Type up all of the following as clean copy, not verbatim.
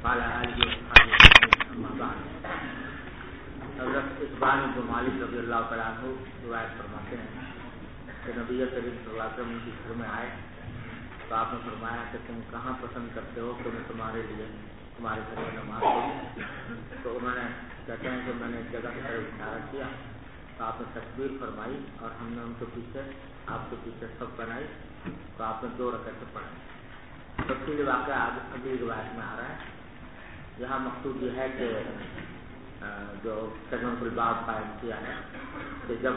وعلى آله وصحبه أجمعين أما بعد. حضرت اقبال بن مالک رضی اللہ تعالیٰ عنہ روایت فرماتے ہیں کہ نبی کریم صلی اللہ علیہ وسلم کے گھر میں آئے تو آپ نے فرمایا کہ تم کہاں پسند کرتے ہو کہ میں تمہارے لیے تمہارے گھر میں نماز پڑھوں. تو انہوں نے کہتے ہیں کہ میں نے ایک جگہ کی طرف اشارہ کیا تو آپ نے تکبیر فرمائی اور ہم نے ان کے پیچھے آپ کے پیچھے سب بنائی تو آپ نے 2 رکعتیں پڑھائی. تفصیلی واقعہ اگلی روایت میں آ رہا ہے. یہاں مقصود یہ ہے کہ جو تجمع الباب قائم کیا ہے کہ جب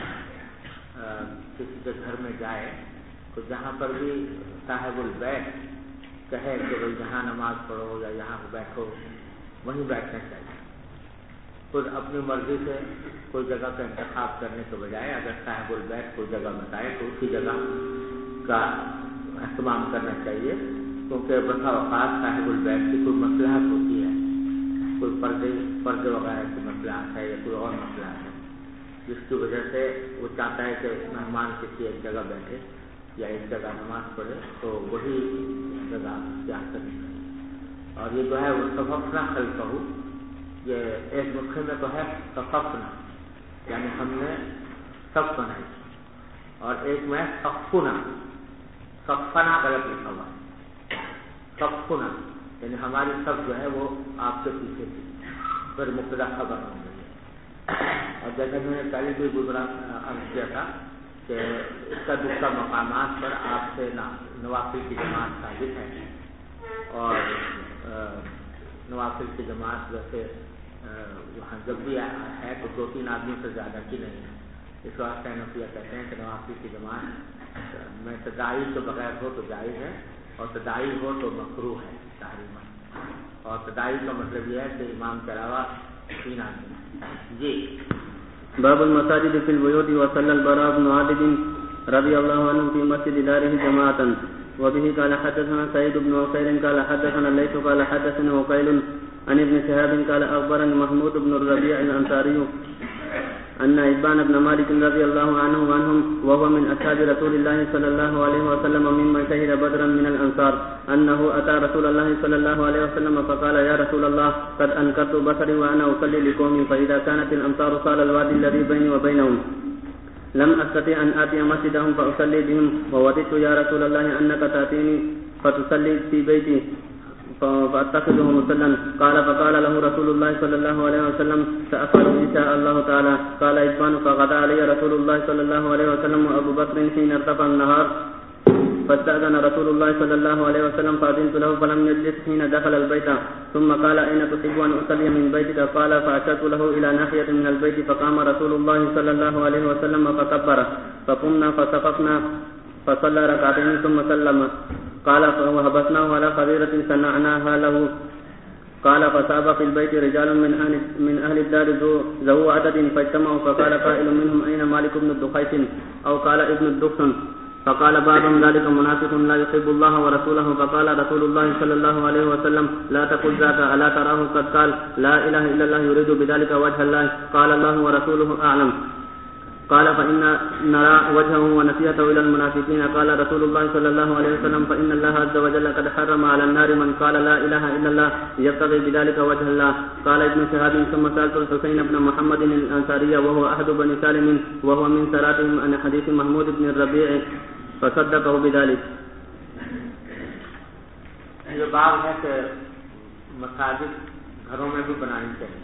کسی کے گھر میں جائے تو جہاں پر بھی صاحب البیت کہے کہ بھائی یہاں نماز پڑھو یا یہاں بیٹھو وہیں بیٹھنا چاہیے. خود اپنی مرضی سے کوئی جگہ کا انتخاب کرنے کے بجائے اگر صاحب البیت کوئی جگہ بتائے تو اسی جگہ کا اہتمام کرنا چاہیے, کیونکہ بسا اوقات صاحب البیت کی کوئی مصلحت ہوتی ہے, کوئی پردے وغیرہ کی مصلحت ہے یا کوئی اور مصلحت ہے جس کی وجہ سے وہ چاہتا ہے کہ مہمان کسی ایک جگہ بیٹھے یا ایک جگہ نماز پڑھے تو وہی جگہ اختیار کرنی چاہیے. اور یہ جو ہے وہ صففنا خلفہ, یہ ایک نسخے میں تو ہے صففنا یعنی ہم نے صف بنائی, اور ایک میں صفنا, صفنا غلط لکھا ہوا ہے, صفنا یعنی ہماری صف جو ہے وہ آپ کے پیچھے تھی, پھر مبتدا خبر ہو گئی. اور جیسے میں نے پہلے بھی گزرا عرض کیا تھا کہ اس کا دوسرا مقامات پر آپ سے نوافل کی جماعت ثابت ہے, اور نوافل کی جماعت ویسے وہاں جب بھی ہے تو 2-3 آدمی سے زیادہ کی نہیں ہے. اس واسطے نفیہ کہتے ہیں کہ نوافل کی جماعت میں تداعی کے بغیر ہو تو جائز ہے, اور تداعی ہو تو مکروہ ہے تحریماً. اور تداعی کا مطلب یہ ہے کہ امام کے علاوہ 3 آدمی. جی باب المساجد في البيوت وصلى البراء بن عازب رضي الله عنه في مسجد داره جماعة. وبه قال حدثنا سعيد بن عقيل قال حدثنا الليث قال حدثنا عقيل عن ابن شهاب قال أخبرني محمود بن الربيع الأنصاري أن إبان بن مالك رضي الله عنه وعنهم وهو من أصحاب رسول الله صلى الله عليه وسلم ممن شهد بدرا من الأنصار أنه أتى رسول الله صلى الله عليه وسلم فقال يا رسول الله قد أنكرت بصري وأنا أصلي لقومي فإذا كانت الأمطار صال الوادي الذي بيني وبينهم لم أستطيع أن آتي مسجدهم فأصلي بهم ووددت يا رسول الله أنك تأتيني فتصلي في بيتي فأتخذه مصلى. قال فقال له رسول الله صلى الله عليه وسلم سأفعل إن شاء الله تعالى. قال إبان فغدا علي رسول الله صلى الله عليه وسلم وأبو بكر حين ارتفع النهار فاستأذن رسول الله صلى الله عليه وسلم فأذنت له فلم يجلس حين دخل البيت, ثم قال أين تحب أن أصلي من بيتك؟ قال فأشرت له إلى ناحية من البيت فقام رسول الله صلى الله عليه وسلم فكبر فقمنا فصففنا فصلى ركعتين ثم سلم. قال وهبسناه على خبيرة صنعناها له. قال فصاب في البيت رجال من أهل الدار ذو عدد فاجتمعوا فقال قائل منهم أين مالك بن الدخيس أو قال ابن الدخن, فقال بعضهم ذلك منافق لا يحب الله ورسوله. فقال رسول الله صلى الله عليه وسلم لا تقل ذاك ألا تراه قد قال لا إله إلا الله يريد بذلك وجه الله. قال الله ورسوله أعلم. قال فإن نرى وجهه ونسيته إلى المنافقين. قال رسول الله صلى الله عليه وسلم فإن الله عز وجل قد حرم على النار من قال لا إله إلا الله يبتغي بذلك وجه الله. قال ابن شهاب ثم سألت الحسين بن محمد الأنصاري وهو أحد بني سالم وهو من سراتهم عن حديث محمود بن الربيع فصدقه بذلك. یہ باب ہے کہ مساجد گھروں میں بھی بنانی چاہیے,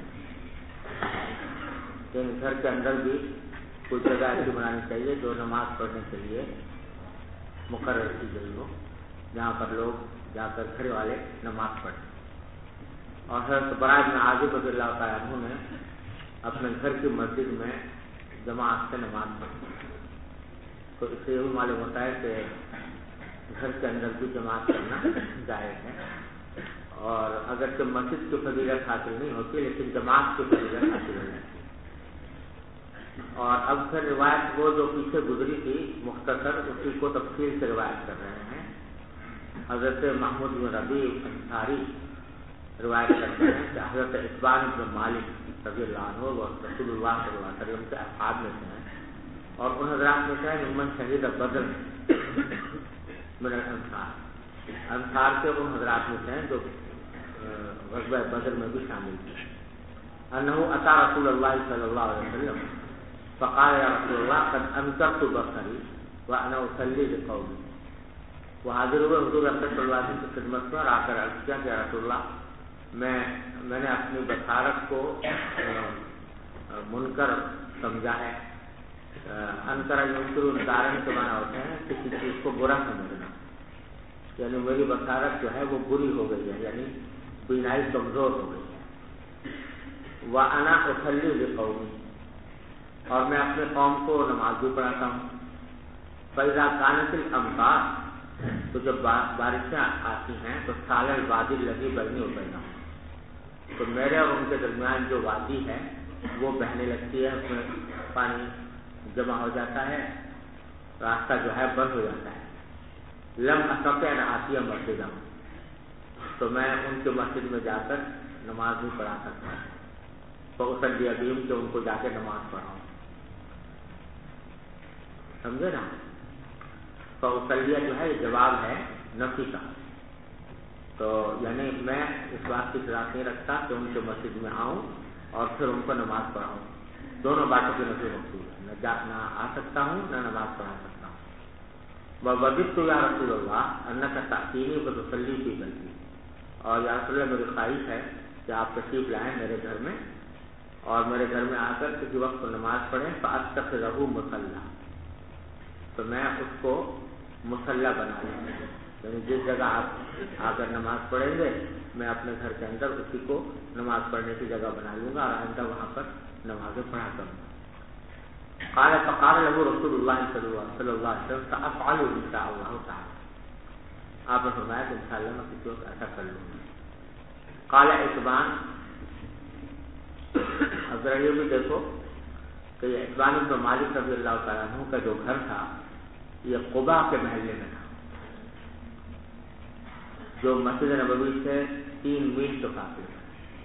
لیکن گھر کے اندر بھی کوئی جگہ ایسی بنانی چاہیے جو نماز پڑھنے کے لیے مقرر کی گئی ہو, جہاں پر لوگ جا کر گھر والے نماز پڑھیں. اور حضرت براء بن عازب رضی اللہ تعالیٰ عنہ نے اپنے گھر کی مسجد میں جماعت سے نماز پڑھی. تو اس سے یہ معلوم ہوتا ہے کہ گھر کے اندر بھی جماعت کرنا جائز ہے, اور اگرچہ مسجد کی فضیلت حاصل نہیں ہوتی لیکن جماعت کی فضیلت حاصل ہو جاتی. اور اب پھر روایت وہ جو پیچھے گزری تھی مختصر اسی کو تفصیل سے روایت کر رہے ہیں. حضرت محمود بن ربیع انصاری روایت کرتے ہیں کہ حضرت اقبال بن مالک رضی اللہ عنہ وہ رسول اللہ صلی اللہ علیہ وسلم کے اصحاب میں سے ہیں, اور ان حضرات میں سے ہیں ممن شہید بدر من الانصار, انصار کے ان حضرات میں سے ہیں جو غزوہ بدر میں بھی شامل تھی. انہو اتا رسول اللہ صلی اللہ علیہ وسلم فقال یا رسول اللہ قد انکرت بصری وانا اصلی لقومی. وہ حاضر ہوئے حضور اکرم صلی اللہ علیہ وسلم کی خدمت میں اور آ کر عرض کیا کہ یا رسول اللہ میں نے اپنی بصارت کو منکر سمجھا ہے. انکر ینکر انکارن کے معنی ہوتے ہیں کسی چیز کو برا سمجھنا، یعنی میری بصارت جو ہے وہ بری ہو گئی ہے، یعنی بینائی کمزور ہو گئی ہے. وَأَنَا أُصَلِّي لِقَوْمِي، اور میں اپنے قوم کو نماز بھی پڑھاتا ہوں. فَإِذَا كَانَتِ الْأَمْطَارُ، تو جب بارشیں آتی ہیں تو سال الوادی الذی بینی و بینہم، تو میرے اور ان کے درمیان جو وادی ہے وہ بہنے لگتی ہے، اس میں پانی جمع ہو جاتا ہے، راستہ جو ہے بند ہو جاتا ہے. لم استطع ان آتیہ مسجدہم، تو میں ان کے مسجد میں جا کر نماز بھی پڑھا سکتا ہوں. فأصلی بہم، کہ ان کو جا کے نماز پڑھاؤں. سمجھے نا؟ فأصلی جو ہے جواب ہے نفی کا، تو یعنی میں اس بات کی اجازت نہیں رکھتا کہ ان کے مسجد میں آؤں اور پھر ان کو نماز پڑھاؤں. دونوں باتوں کی نفی مقصود ہے، نہ آ سکتا ہوں نہ نماز پڑھا سکتا ہوں. وَوَدِدتُّ يَا رَسُولَ اللَّهِ أَنَّكَ تَأْتِينِي فَتُصَلِّي فِي بَيْتِي، اور یا رسول اللہ میری خواہش ہے کہ آپ تشریف لائیں میرے گھر میں اور میرے گھر میں آ کر کسی وقت نماز پڑھیں. فَأَتَّخِذَهُ مُصَلًّى، تو میں اس کو مصلی بنا لوں گا، یعنی جس جگہ آپ آ کر نماز پڑھیں گے میں اپنے گھر کے اندر اسی کو نماز پڑھنے کی جگہ بنا لوں گا اور آئندہ وہاں پر نمازیں پڑھا کروں گا. قال فقال له رسول اللہ صلی اللہ علیہ وسلم سأفعل ان شاء اللہ تعالی، آپ نے فرمایا کہ انشاءاللہ میں کسی وقت ایسا کر لوں گا. قال اتبان، اب ذرا یہ بھی دیکھو کہ یہ اتبان بن مالک رضی اللہ تعالیٰ عنہ کا جو گھر تھا یہ قباء کے محلے میں تھا، جو مسجد نبوی سے 3 میل تو فاصلے میں.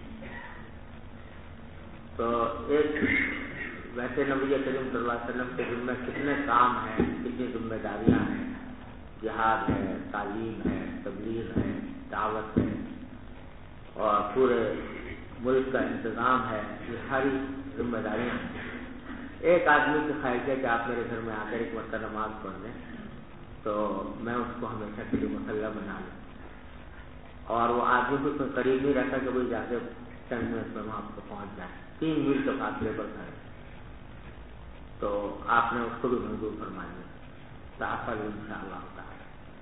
تو ایک ویسے نبی کریم صلی اللہ علیہ وسلم کے ذمہ کتنے کام ہیں، کتنی ذمہ داریاں ہیں، جہاد ہے، تعلیم ہے، تبلیغ ہے، دعوت ہے اور پورے ملک کا انتظام ہے، یہ ساری ذمہ داریاں ہیں. ایک آدمی کی خواہش ہے کہ آپ میرے گھر میں آ کر ایک مرتبہ نماز پڑھ لیں تو میں اس کو ہمیشہ کے لیے مصلی بنا لوں، اور وہ آدمی بھی کوئی قریب نہیں رہتا کہ وہی جا کے چند منٹ میں وہاں کو پہنچ جائے. 3 میل کے فاصلے پر گھر، تو آپ نے اس کو بھی منظور فرما دیا. سأفعل ان شاء اللہ تعالی.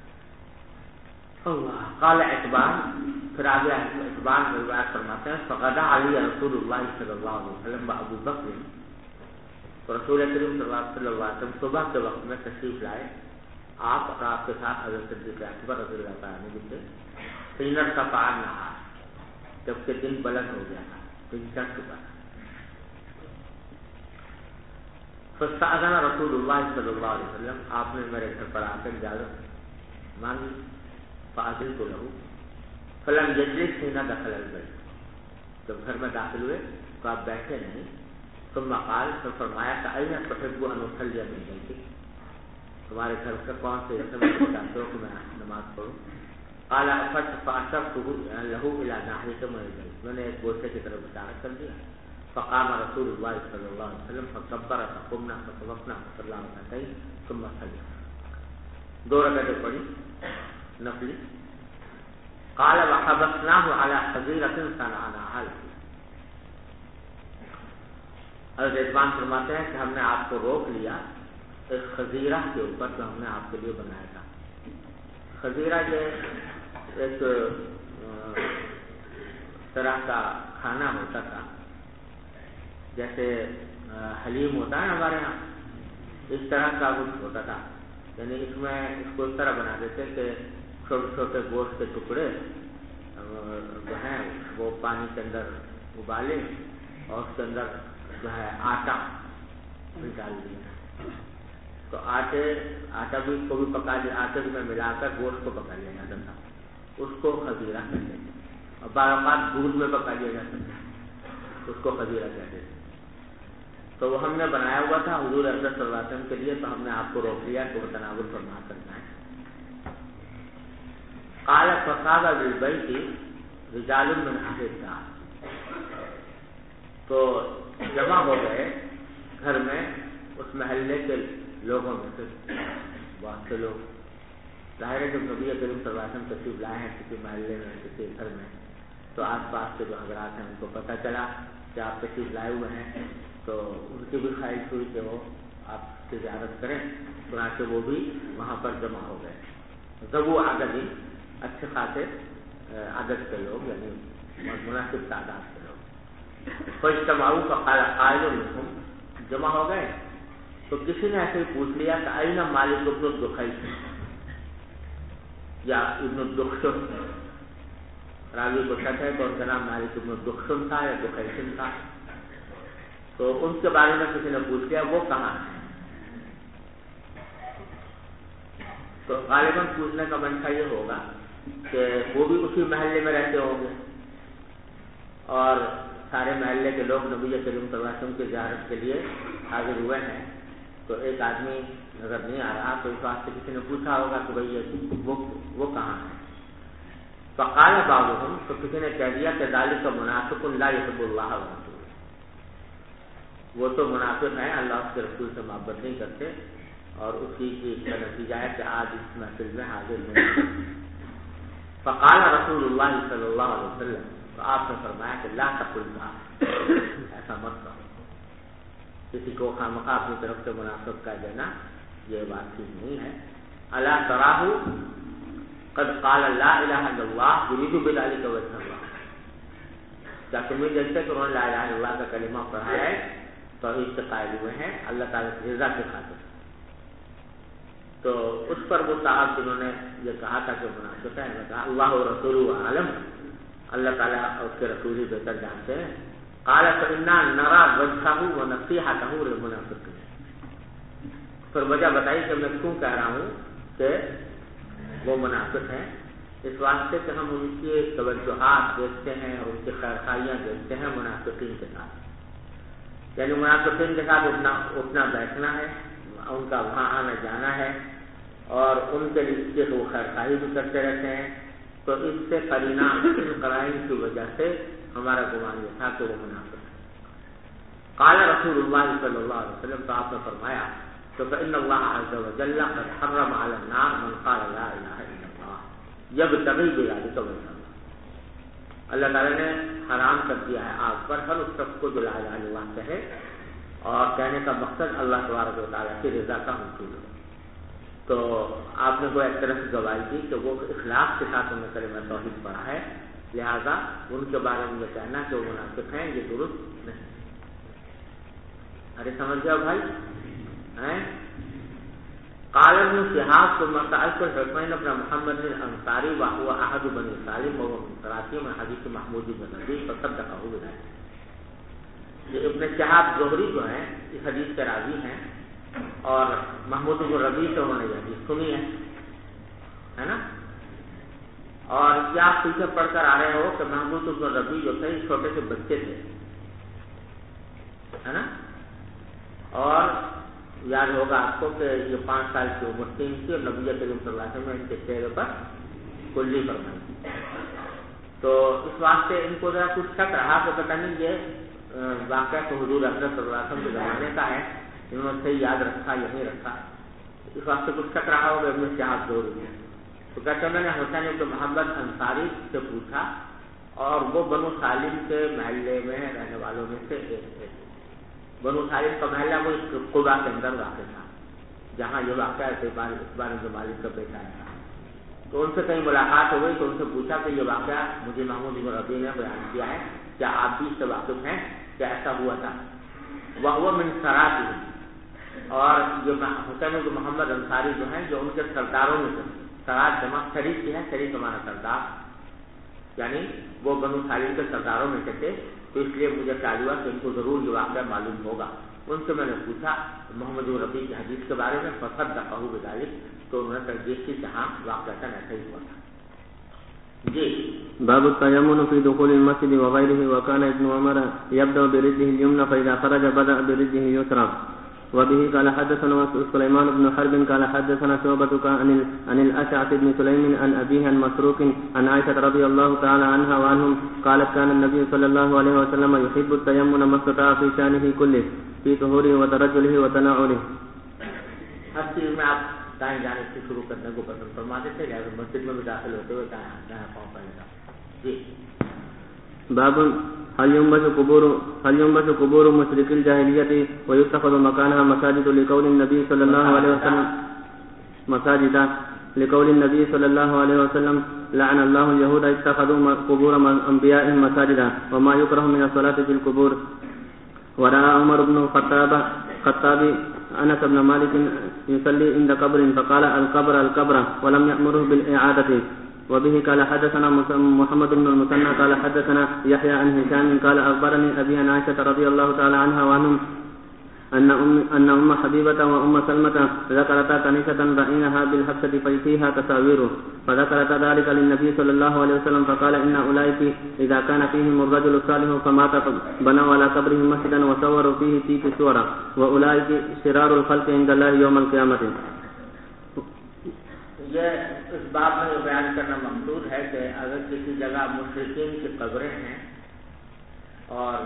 قال اتبان، پھر آگے اتبان روایت فرماتے ہیں فغدا علی رسول اللہ صلی اللہ علیہ وسلم ابو بکر، تو رسول کریم صلی اللہ علیہ وسلم صبح کے وقت میں تشریف لائے، آپ اور آپ کے ساتھ حضرت صدیق اکبر رضی اللہ تعالیٰ عنہ سے سینر کا پار نہا، جبکہ دن بلند ہو گیا تھا، دن چڑھ چکا تھا. فاستأذن رسول اللہ صلی اللہ علیہ وسلم، آپ نے میرے گھر پر آ کر اجازت مانگی. فأذنت له فلم يجلس حين دخل البيت، جب گھر میں داخل ہوئے تو آپ بیٹھے نہیں. ثم قال، تو فرمایا کہ أين تحب أن أصلي من بيتك، تمہارے گھر سے کون سے رسم چاہتے ہو کہ میں نماز پڑھوں. قال فأشرت له إلى ناحية من البيت، میں نے ایک گوشے کی طرف اشارہ کر دیا. فقام رسول اللہ صلی اللہ علیہ وسلم فکبر فقمنا فوقفنا فصلى ركعتين ثم سجد، 2 رکعتیں پڑھی نفلی. قال وحبسناه على حظيرة صنعناها له، حضرت اتبان فرماتے ہیں کہ ہم نے آپ کو روک لیا ایک خزیرہ کے اوپر جو ہم نے آپ کے لیے بنایا تھا. خزیرہ یہ ایک طرح کا کھانا ہوتا تھا، جیسے حلیم ہوتا ہے ہمارے یہاں، اس طرح کا کچھ ہوتا تھا. یعنی اس میں اس کو اس طرح بنا دیتے کہ چھوٹے چھوٹے گوشت کے ٹکڑے جو ہیں وہ پانی کے اندر ابالے اور اس کے اندر جو ہے آٹا بھی ڈال دیا. تو آٹا بھی کو بھی پکا لیا، آٹے میں ملا کر گوشت کو پکا لیا جاتا تھا، اس کو خزیرہ کہتے ہیں. اور بعض اوقات دودھ میں پکا لیا جاتا تھا، اس کو خزیرہ کہتے ہیں. تو وہ ہم نے بنایا ہوا تھا حضور اکرم صلی اللہ علیہ وسلم کے لیے، تو ہم نے آپ کو روک لیا کہ وہ تناول فرما کرنا ہے. قال فصاب بالبیت رجال من اہل الدار، تو جمع ہو گئے گھر میں اس محلے کے لوگوں میں سے بہت سے لوگ. ظاہر ہے جب نبی کریم صلی اللہ علیہ وسلم تشریف لائے ہیں کسی محلے میں کسی گھر میں تو آس پاس کے جو حضرات ہیں ان کو پتہ چلا کہ آپ تشریف لائے ہوئے ہیں، تو ان کی بھی خواہش ہوئی کہ وہ آپ کی زیارت کریں، چنانچہ وہ بھی وہاں پر جمع ہو گئے. ذو عدد، اچھے خاصے عدد کے لوگ، یعنی مناسب تعداد کے لوگ. فاجتمعوا فقال قائل منهم، جمع ہو گئے تو کسی نے ایسے ہی پوچھ لیا کہ اين مالک ابن الدخیش یا ابن الدخشم، راوی کو شک ہے کہ ان کا نام مالک ابن الدخشم تھا یا دخیشم تھا، تو ان کے بارے میں کسی نے پوچھ لیا وہ کہاں ہے. تو غالباً پوچھنے کا منشا یہ ہوگا کہ وہ بھی اسی محلے میں رہتے ہوں گے اور سارے محلے کے لوگ نبی کریم صلی اللہ علیہ وسلم کی زیارت کے لیے حاضر ہوئے ہیں، تو ایک آدمی نظر نہیں آ رہا، تو اس واسطے کسی نے پوچھا ہوگا کہ بھائی وہ کہاں ہے. فقال بعضهم، تو کسی نے کہہ دیا کہ ذلک منافق لا يحب اللہ ورسولہ، وہ تو منافق ہیں، اللہ اس کے رسول سے محبت نہیں کرتے، اور اسی چیز کا نتیجہ ہے کہ آج اس محفل میں حاضر نہیں. فقال رسول اللہ صلی اللہ علیہ وسلم، تو آپ نے فرمایا کہ لا تقل ذلک، ایسا مت کہو، کسی کو خامخواہ اپنی طرف سے منافق کہہ دینا یہ بات ٹھیک نہیں ہے. الا تراہ قد قال لا الہ الا اللہ یرید بذلک وجہ اللہ، کیا تمہیں دیکھتے کہ انہوں نے لا الہ الا اللہ کا کلمہ پڑھا ہے، توحید سے قائل ہوئے ہیں اللہ تعالیٰ کی رضا کی خاطر. تو اس پر وہ صاحب جنہوں نے یہ کہا تھا کہ منافق ہے، نے کہا اللہ و رسول عالم، اللہ تعالیٰ اور اس کے رسول ہی بہتر جانتے ہیں. قال فإنا نرى وجهه ونصيحته للمنافقين، پھر وجہ بتائی کہ میں کیوں کہہ رہا ہوں کہ وہ منافق ہیں، اس واسطے کہ ہم ان کی توجہات دیکھتے ہیں اور ان کی خیرخواہیاں دیکھتے ہیں منافقین کے ساتھ، یعنی منافقین کے ساتھ اٹھنا بیٹھنا ہے، ان کا وہاں آنا جانا ہے، اور ان کے لیے وہ خیرخواہی بھی کرتے رہتے ہیں. تو اس سے قرینہ ان قرائن کی وجہ سے ہمارا گمان یہ تھا کہ وہ منافق ہے. قال رسول اللہ صلی اللہ علیہ وسلم، تو آپ نے فرمایا تو فإن اللہ عز وجل قد حرم علی النار من قال لا الہ الا اللہ یبتغی بذلک وجہ اللہ، اللہ تعالیٰ نے حرام کر دیا ہے آگ پر ہر اس شخص کو جو لا الہ الا اللہ کہے اور کہنے کا مقصد اللہ تبارک و تعالیٰ کی رضا کا حصول ہو. تو آپ نے وہ ایک طرح سے گواہی دی کہ وہ اخلاص کے ساتھ انہوں نے کلمہ توحید پڑھا ہے، لہذا ان کے بارے میں یہ کہنا کہ وہ منافق ہیں یہ درست نہیں. ارے سمجھ گیا بھائی؟ قال ابن شهاب ثم سألت الحسين بن محمد الأنصاري وهو أحد بني سالم وهو من ثلاثين من حديث محمود بن نبي فصدقه بذلك. یہ ابن شہاب زہری جو ہیں اس حدیث کے راوی ہیں اور محمود بن ربیع سے انہوں نے یہ حدیث سنی ہے نا. اور کیا آپ پیچھے پڑھ کر آ رہے ہو کہ محمود بن ربیع جو تھے چھوٹے سے بچے تھے ہے نا، اور یاد ہوگا آپ کو کہ یہ 5 سال کی عمر تھی ان کی اور نبی کریم صلی اللہ علیہ وسلم نے ان کے چہرے پر کلی فرمائی. تو اس واسطے ان کو ذرا کچھ شک رہا کہ پتہ نہیں یہ واقعہ تو حضور حضرت صلی اللہ علیہ وسلم کے زمانے کا ہے، انہوں نے صحیح یاد رکھا یا نہیں رکھا، اس واسطے کچھ شک رہا ہوگا ابن شہاب زہری. تو کہتے ہیں میں نے حسین بن محمد انصاری سے پوچھا اور وہ بنو سالم کے محلے میں رہنے والوں میں سے ایک تھے. بنو سالم کا محلہ وہ قبا کے اندر واقع تھا جہاں یہ واقعہ اقبال بن مالک کا بیٹا تھا. تو ان سے کہیں ملاقات ہو گئی تو ان سے پوچھا کہ یہ واقعہ مجھے محمود بن ربیع نے بیان کیا ہے، کیا آپ بھی اس سے واقف ہیں، کیا ایسا ہوا تھا؟ وہ من سرات، اور یہ حسین بن محمد انصاری جو ہیں جو ان کے سرداروں میں سے، سرات جمع شریف کی ہے، شریف ہمارا سردار، یعنی وہ بنو سالم کے سرداروں میں سے تھے. تو اس لیے مجھے خیال ہوا کہ ان کو ضرور یہ واقعہ معلوم ہوگا. ان سے میں نے پوچھا محمد بن ربیع کی حدیث کے بارے میں، فصدقہ بذلک، تو انہوں نے تصدیق کی کہ ہاں واقعہ ایسا ہی ہوا تھا. جی باب التيمم في دخول المسجد وغيره. وكان ابن عمر يبدأ برجله اليمنى فإذا خرج بدأ برجله اليسرى. وبه قال حدثنا سليمان بن حرب قال حدثنا شعبة عن الأشعث بن سليم عن أبيه عن مسروق عن عائشة رضي الله تعالى عنها وعنهم قالت كان النبي صلى الله عليه وسلم يحب التيمم ما استطاع في شأنه كله في طهوره وترجله وتناوله. ہر چیز میں آپ دائیں جانب سے شروع کرنے کو پسند فرماتے تھے، لہٰذا مسجد میں بھی داخل ہوتے ہوئے دائیں پاؤں پہلے تھا. جی. باب هل ينبش قبور مشرك الجاهلية ويتخذ مكانها مساجد لقول النبي صلى الله عليه وسلم لقول النبي صلى الله عليه وسلم لعن الله اليهود اتخذوا قبور انبيائهم مساجدا وما يكره من الصلاة في القبور. ورأى عمر بن الخطاب انس بن مالك يصلي عند قبر فقال القبر ولم يأمره بالإعادة. وبه قال حدثنا محمد بن المثنى قال حدثنا يحيى عن هشام قال أخبرني أبي عن عائشة رضي الله تعالى عنها وعنهم أن أم حبيبة وأم سلمة ذكرتا كنيسة رأيناها بالحبسة فيها تصاوير فذكرتا ذلك للنبي صلى الله عليه وسلم فقال إن أولئك إذا كان فيهم الرجل الصالح فمات بنوا على قبره مسجدا وصوروا فيه تلك الصور وأولئك شرار الخلق عند الله يوم القيامة. یہ اس باب میں یہ بیان کرنا مقصود ہے کہ اگر کسی جگہ مشرکین کی قبریں ہیں اور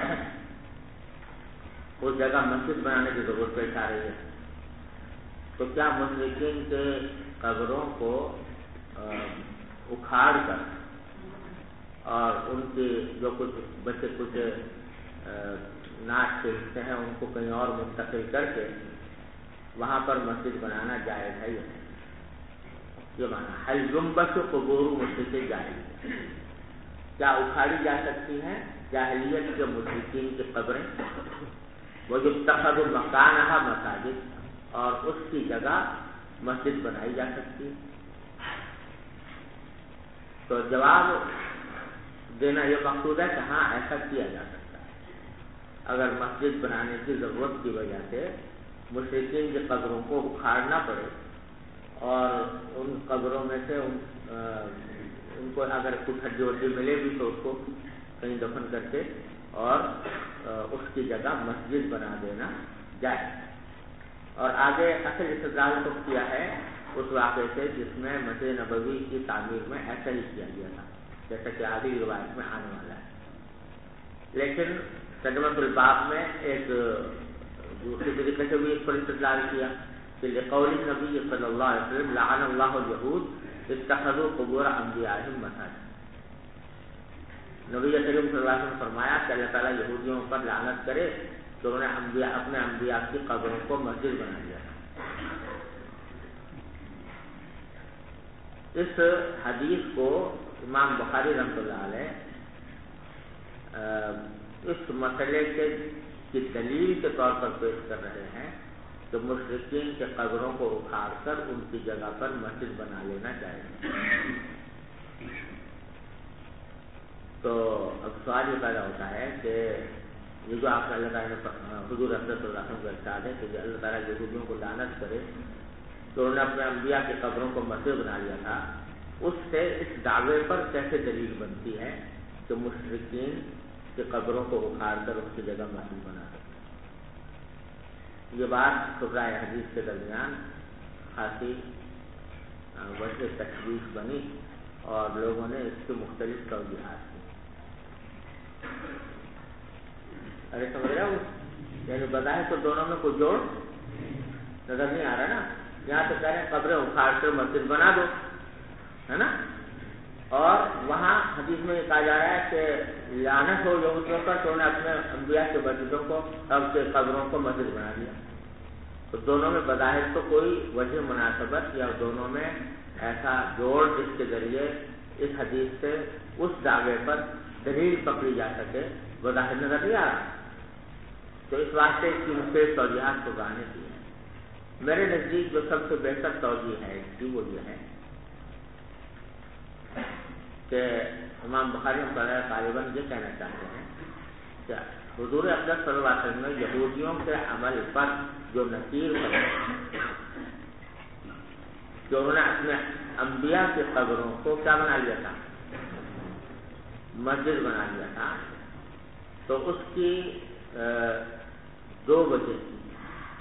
اس جگہ مسجد بنانے کی ضرورت پیش آ رہی ہے تو کیا مشرکین کے قبروں کو اکھاڑ کر اور ان کے جو کچھ بچے کچھ ناچ کے حصے ہیں ان کو کہیں اور منتقل کر کے وہاں پر مسجد بنانا جائز ہے؟ یہ مانا حل ينبش قبور مشرک الجاہلیہ، کیا اکھاڑی جا سکتی ہیں جاہلیت کے مشرکین کی قبریں؟ وہ جو اتخذوا مکانها مساجد، اور اس کی جگہ مسجد بنائی جا سکتی ہے؟ تو جواب دینا یہ مقصود ہے کہ ہاں ایسا کیا جا سکتا ہے. اگر مسجد بنانے کی ضرورت کی وجہ سے مشرکین کی قبروں کو اکھاڑنا پڑے اور ان قبروں میں سے ان کو اگر کچھ ہڈی وڈی ملے بھی تو اس کو کہیں دفن کر کے اور اس کی جگہ مسجد بنا دینا جائے. اور آگے اصل استدلال کو کیا ہے اس واقعے سے جس میں مسجد نبوی کی تعمیر میں ایسا ہی کیا گیا تھا جیسا کہ آدھی روایت میں آنے والا ہے. لیکن ترجمۃ الباب میں ایک دوسری طریقے سے بھی اس پر استدلال کیا کہ لقول النبی صلی اللہ علیہ وسلم لعن اللہ الیہود اتخذوا قبور انبیائہم مساجد. نبی کریم صلی اللہ علیہ وسلم نے فرمایا کہ اللہ تعالیٰ یہودیوں پر لعنت کرے کہ انہوں نے اپنے انبیاء کی قبروں کو مسجد بنا دیا. اس حدیث کو امام بخاری رحمۃ اللہ علیہ اس مسئلے کی دلیل کے طور پر پیش کر رہے ہیں کہ مشرکین کے قبروں کو اکھاڑ کر ان کی جگہ پر مسجد بنا لینا چاہیے. تو اب سوال یہ پیدا ہوتا ہے کہ یہ جو آپ نے اللہ تعالیٰ نے حضور صلی اللہ علیہ وسلم کا ارشاد ہے کہ اللہ تعالیٰ یہودیوں کو لعنت کرے تو انہوں نے اپنے انبیاء کی قبروں کو مسجد بنا لیا تھا، اس سے اس دعوے پر کیسے دلیل بنتی ہے کہ مشرکین کی قبروں کو اکھاڑ کر اس کی جگہ مسجد بنا سکتے؟ یہ بات شعراء حدیث کے درمیان خاصی وجہ تشویش بنی اور لوگوں نے اس کے مختلف توجیحات کی. ارے سمجھ رہے ہو، یعنی بظاہر تو دونوں میں کوئی جوڑ نظر نہیں آ رہا نا. یہاں تو کہہ رہے ہیں قبریں اکھاڑ کر مسجد بنا دو، ہے نا، اور وہاں حدیث میں یہ کہا جا رہا ہے کہ لعنت ہو یہودیوں پر تو انہوں نے اپنے انبیاء کے بچوں کو اب کے قبروں کو مسجد بنا دیا. تو دونوں میں بظاہر تو کوئی وجہ مناسبت یا دونوں میں ایسا جوڑ جس کے ذریعے اس حدیث سے اس دعوے پر دلیل پکڑی جا سکے بظاہر نظر نہیں آ رہا. تو اس واسطے اس کی مختلف توجیحات کو گانے کی ہے. میرے نزدیک جو سب سے بہتر توجیح ہے اس کی وہ یہ ہے کہ امام بخاری غالباً یہ کہنا چاہتے ہیں کہ حضور اقدس صلی اللہ علیہ وسلم نے یہودیوں کے عمل پر جو نکیر کرے کہ انہوں نے اپنے انبیاء کی قبروں کو کیا بنا لیا تھا؟ مسجد بنا لیا تھا. تو اس کی دو وجہ تھی.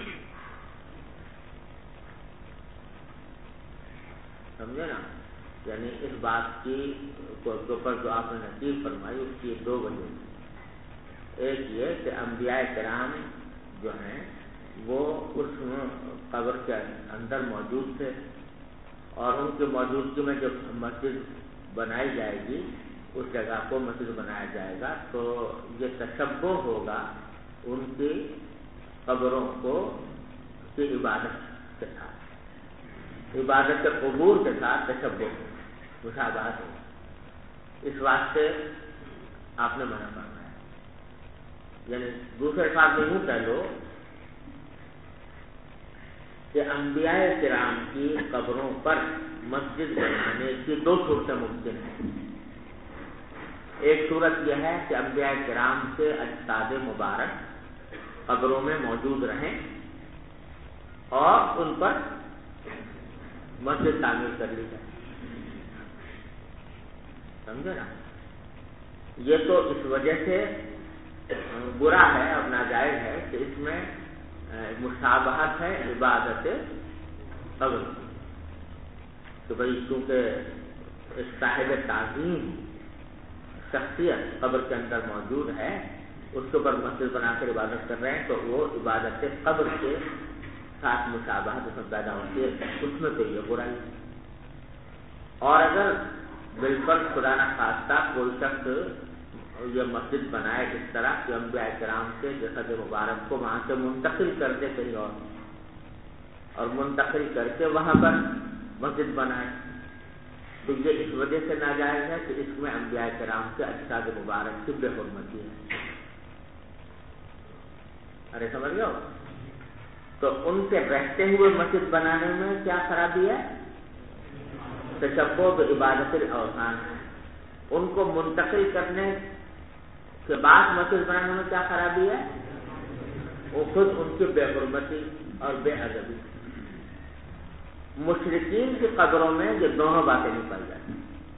سمجھے نا؟ یعنی اس بات کی اوپر جو آپ نے نصیب فرمائی اس کی دو وجہ، ایک یہ کہ انبیاء کرام جو ہیں وہ اس قبر کے اندر موجود تھے، اور ان کی موجودگی میں جب مسجد بنائی جائے گی، اس جگہ کو مسجد بنایا جائے گا، تو یہ تشبہ ہوگا ان کی قبروں کی عبادت کے ساتھ، عبادت کے قبور کے ساتھ تشبہ مشابہت ہوگا، اس واسطے آپ نے منع فرمایا۔ یعنی دوسرے الفاظ میں یوں کہہ لو کہ انبیاء کرام کی قبروں پر مسجد بنانے کی دو صورتیں ممکن ہیں۔ ایک صورت یہ ہے کہ انبیاء کرام کے اجساد مبارک قبروں میں موجود رہیں اور ان پر مسجد تعمیر کر لی جائے، سمجھے نا؟ یہ تو اس وجہ سے برا ہے اور ناجائز ہے کہ اس میں مشابہت ہے عبادت قبر کی، کہ بھئی چونکہ ایک صاحب تعظیم شخصیت قبر کے اندر موجود ہے، اس کے اوپر مسجد بنا کر عبادت کر رہے ہیں، تو وہ عبادت قبر کے ساتھ مشابہت اس میں پیدا ہوتی ہے، اس میں تو یہ برائی ہے۔ اور اگر بالکل خدا نہ خواستہ کوئی شخص یہ مسجد بنائے اس طرح کہ انبیاء کرام کے جسد مبارک کو وہاں سے منتقل کر دے کہیں اور منتقل کر کے وہاں پر مسجد بنائے، تو یہ اس وجہ سے ناجائز ہے کہ اس میں انبیاء کرام کے اجساد مبارک کی بے حرمتی ہے۔ ارے سمجھ گئے ہو؟ تو ان کے رہتے ہوئے مسجد بنانے میں کیا خرابی ہے؟ تشبہ بعبادت الاوثان ہے۔ ان کو منتقل کرنے کے بعد مسجد بنانے میں کیا خرابی ہے؟ وہ خود ان کی بے حرمتی اور بے ادبی۔ مشرکین کی قبروں میں یہ دونوں باتیں نہیں پائی جاتی،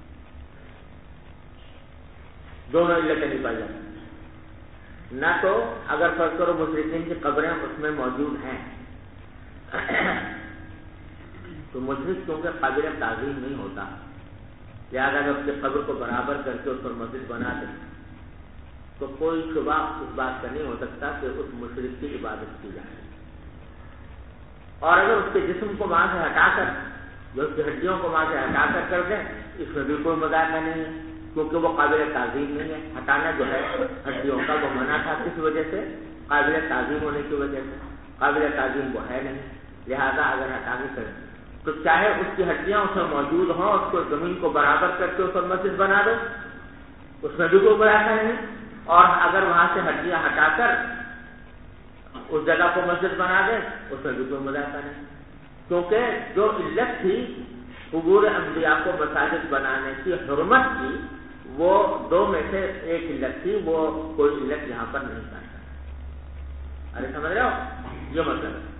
دونوں علتیں نہیں پائی جاتی۔ نہ تو اگر فرض کرو مشرکین کی قبریں اس میں موجود ہیں تو مشرک کیونکہ قابل تعظیم نہیں ہوتا، لہٰذا اگر اس کی قبر کو برابر کر کے اس پر مسجد بنا دیں تو کوئی شبہ اس بات کا نہیں ہو سکتا کہ اس مشرک کی عبادت کی جائے، اور اگر اس کے جسم کو وہاں سے ہٹا کر، جو اس کی ہڈیوں کو وہاں سے ہٹا کر دیں، اس میں بھی کوئی مذاکرہ نہیں ہے، کیونکہ وہ قابل تعظیم نہیں ہے۔ ہٹانا جو ہے ہڈیوں کا وہ منع تھا، کس وجہ سے؟ قابل تعظیم ہونے کی وجہ سے، قابل تعظیم وہ ہے نہیں، لہذا اگر ہٹانے کریں تو چاہے اس کی ہڈیاں اس میں موجود ہوں، اس کو زمین کو برابر کر کے اس پر مسجد بنا دو، اس میں بھی کوئی مذاکرہ نہیں، اور اگر وہاں سے ہڈیاں ہٹا کر اس جگہ کو مسجد بنا دیں اس میں بھی کوئی مذاکرہ نہیں، کیونکہ جو علت تھی قبور انبیاء کو مساجد بنانے کی حرمت کی، وہ دو میں سے ایک علت تھی، وہ کوئی علت یہاں پر نہیں کرتا۔ ارے سمجھ رہے ہو؟ یہ مطلب ہے،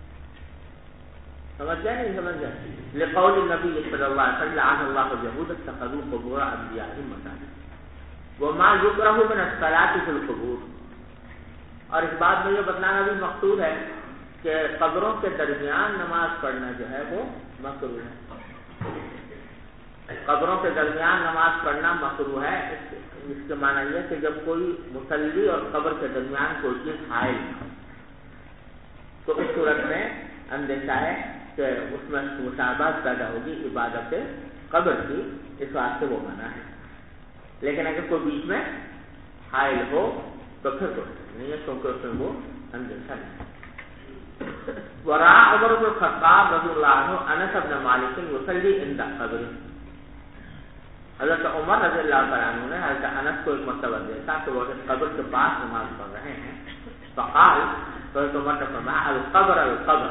سمجھ گئے نہیں سمجھ گئے؟ لقول النبی صلی اللہ علیہ وسلم لعن اللہ اليہود اتخذوا قبور انبیائهم مساجد وما یکرہ من الصلاة فی القبور۔ اور اس بات میں یہ بتلانا بھی مقصود ہے کہ قبروں کے درمیان نماز پڑھنا جو ہے وہ مکروہ ہے، قبروں کے درمیان نماز پڑھنا مکروہ ہے۔ اس کے معنی یہ کہ جب کوئی مصلی اور قبر کے درمیان کوئی چیز حائل ہو تو اس صورت میں اندیشہ ہے کہ اس میں مشابہت پیدا ہوگی عبادت قبر کی، اس واسطے وہ منع ہے۔ لیکن اگر کوئی بیچ میں حائل ہو تو پھر تو نہیں ہے، کیونکہ اس میں وہ اندیشہ نہیں۔ ورا عمر بن الخطاب رضی اللہ عنہ انس بن مالک یصلی عند قبر۔ حضرت عمر رضی اللہ عنہ نے حضرت انس کو ایک مرتبہ دیکھا کہ وہ قبر کے پاس نماز پڑھ رہے ہیں، فقال، تو عمر نے فرمایا القبر القبر،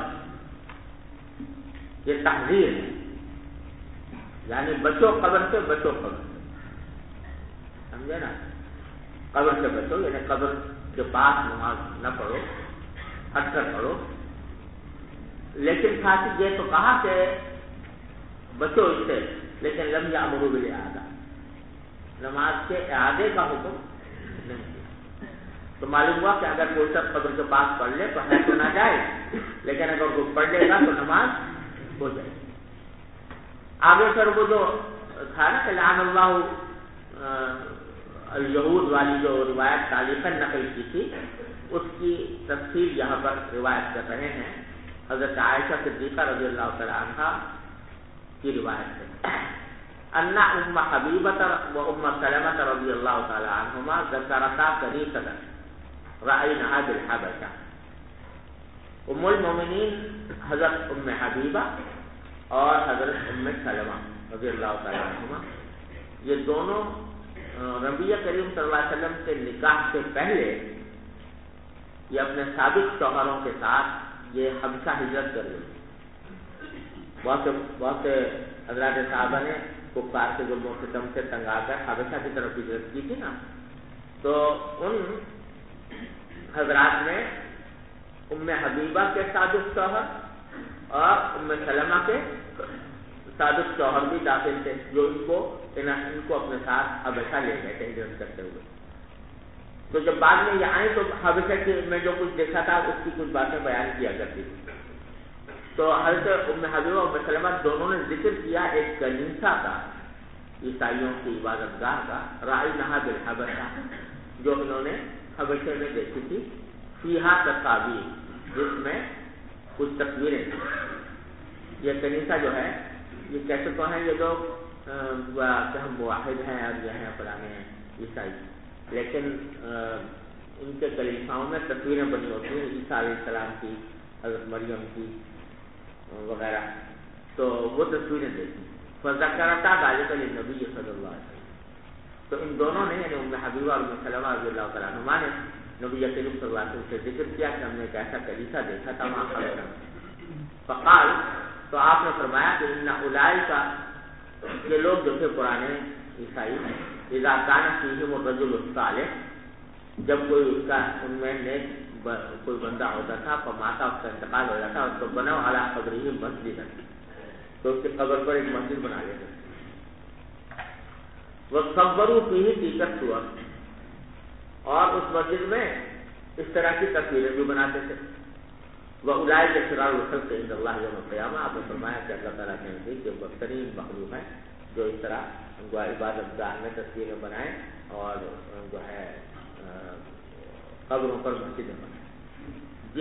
یہ تحذیر ہے، یعنی بچو قبر سے، بچو قبر سے، سمجھے نا؟ قبر سے بچو، یعنی قبر کے پاس نماز نہ پڑھو، ہٹ کر پڑھو۔ لیکن ساتھ ہی یہ تو کہا کہ بچو اس سے، لیکن لم یامروا بالاعادہ، نماز کے اعادے کا حکم نہیں دیا۔ تو معلوم ہوا کہ اگر کوئی شخص قبر کے پاس پڑھ لے تو ہے تو نہ جائے، لیکن اگر کوئی پڑھ لے گا تو نماز ہو جائے گی۔ آگے پھر وہ جو تھا نا کہ لعن اللہ الیہود والی جو روایت تعلیقاً نقل کی تھی، اس کی تفصیل یہاں پر روایت کر رہے ہیں حضرت عائشہ صدیقہ رضی اللہ تعالی عنہا کی روایت ہے ان ام حبیبۃ و ام سلمۃ رضی اللہ تعالی عنہما ذکرتا کنیسۃ رأیناها بالحبشہ. ام المومنین حضرت ام حبیبہ اور حضرت ام سلمہ رضی اللہ تعالی عنہما، یہ دونوں نبی کریم صلی اللہ علیہ وسلم کے نکاح سے پہلے یہ اپنے سابق شوہروں کے ساتھ یہ حبشہ ہجرت کر گئی. بہت سے حضرات صحابہ نے کفار کے ظلم و ستم سے تنگ آ کر حبشہ کی طرف ہجرت کی تھی نا، تو ان حضرات میں ام حبیبہ کے سابق شوہر اور ام سلمہ کے سابق شوہر بھی داخل تھے، جو ان کو اپنے ساتھ حبشہ لے گئے تھے ہجرت کرتے ہوئے. تو جب بعد میں یہ آئے تو حبشہ میں جو کچھ دیکھا تھا اس کی کچھ باتیں بیان کیا کرتی تھی. تو حضرت ام حبیبہ اور ام سلمہ دونوں نے ذکر کیا ایک کنیسہ کا، عیسائیوں کی عبادت گاہ کا، رأیناها بالحبشہ، جو انہوں نے حبشہ میں دیکھی تھی، فیہا تصاویر، جس میں کچھ تصویریں تھیں. یہ کنیسہ جو ہے یہ کیسے تو ہیں، یہ لوگ کہ ہم واحد ہیں اور یہ ہیں فلانے ہیں عیسائی، لیکن ان کے کلیساؤں میں تصویریں بنی ہوتی ہیں عیسیٰ علیہ السلام کی، حضرت مریم کی وغیرہ. تو وہ تصویریں دیکھی. فذکرتا ذلک للنبی صلی اللہ علیہ وسلم، تو ان دونوں نے یعنی ام حبیبہ اور ام سلمہ رضی اللہ تعالیٰ عنہما نے نبی کریم صلی اللہ علیہ وسلم سے ذکر کیا کہ ہم نے ایک ایسا کلیسہ دیکھا تھا وہاں خبر. فقال، تو آپ نے فرمایا کہ ان اولئک، یہ لوگ جو تھے پرانے عیسائی، اذا کان فیہم الرجل الصالح، جب کوئی اس کا ان میں نیک کوئی بندہ ہوتا تھا، فماتا، اس کا انتقال ہو جاتا، اس کو بنوا علی قبرہ مسجدا، تو اس کی قبر پر ایک مسجد بنا لیتے. وصوروا فیہ تلک الصور، اور اس مسجد میں اس طرح کی تصویریں بھی بناتے تھے. وَأُولَٰئِكَ شِرَارُ الْخَلْقِ عِندَ اللَّهِ يَوْمَ الْقِيَامَةِ، آپ نے فرمایا کہ اللہ تعالیٰ کے نزدیک جو بدترین مخلوق ہے جو اس طرح ان کو عبادت گاہ میں تصویریں بنائیں اور جو ہے قبروں پر مسجدیں بنائیں. جی.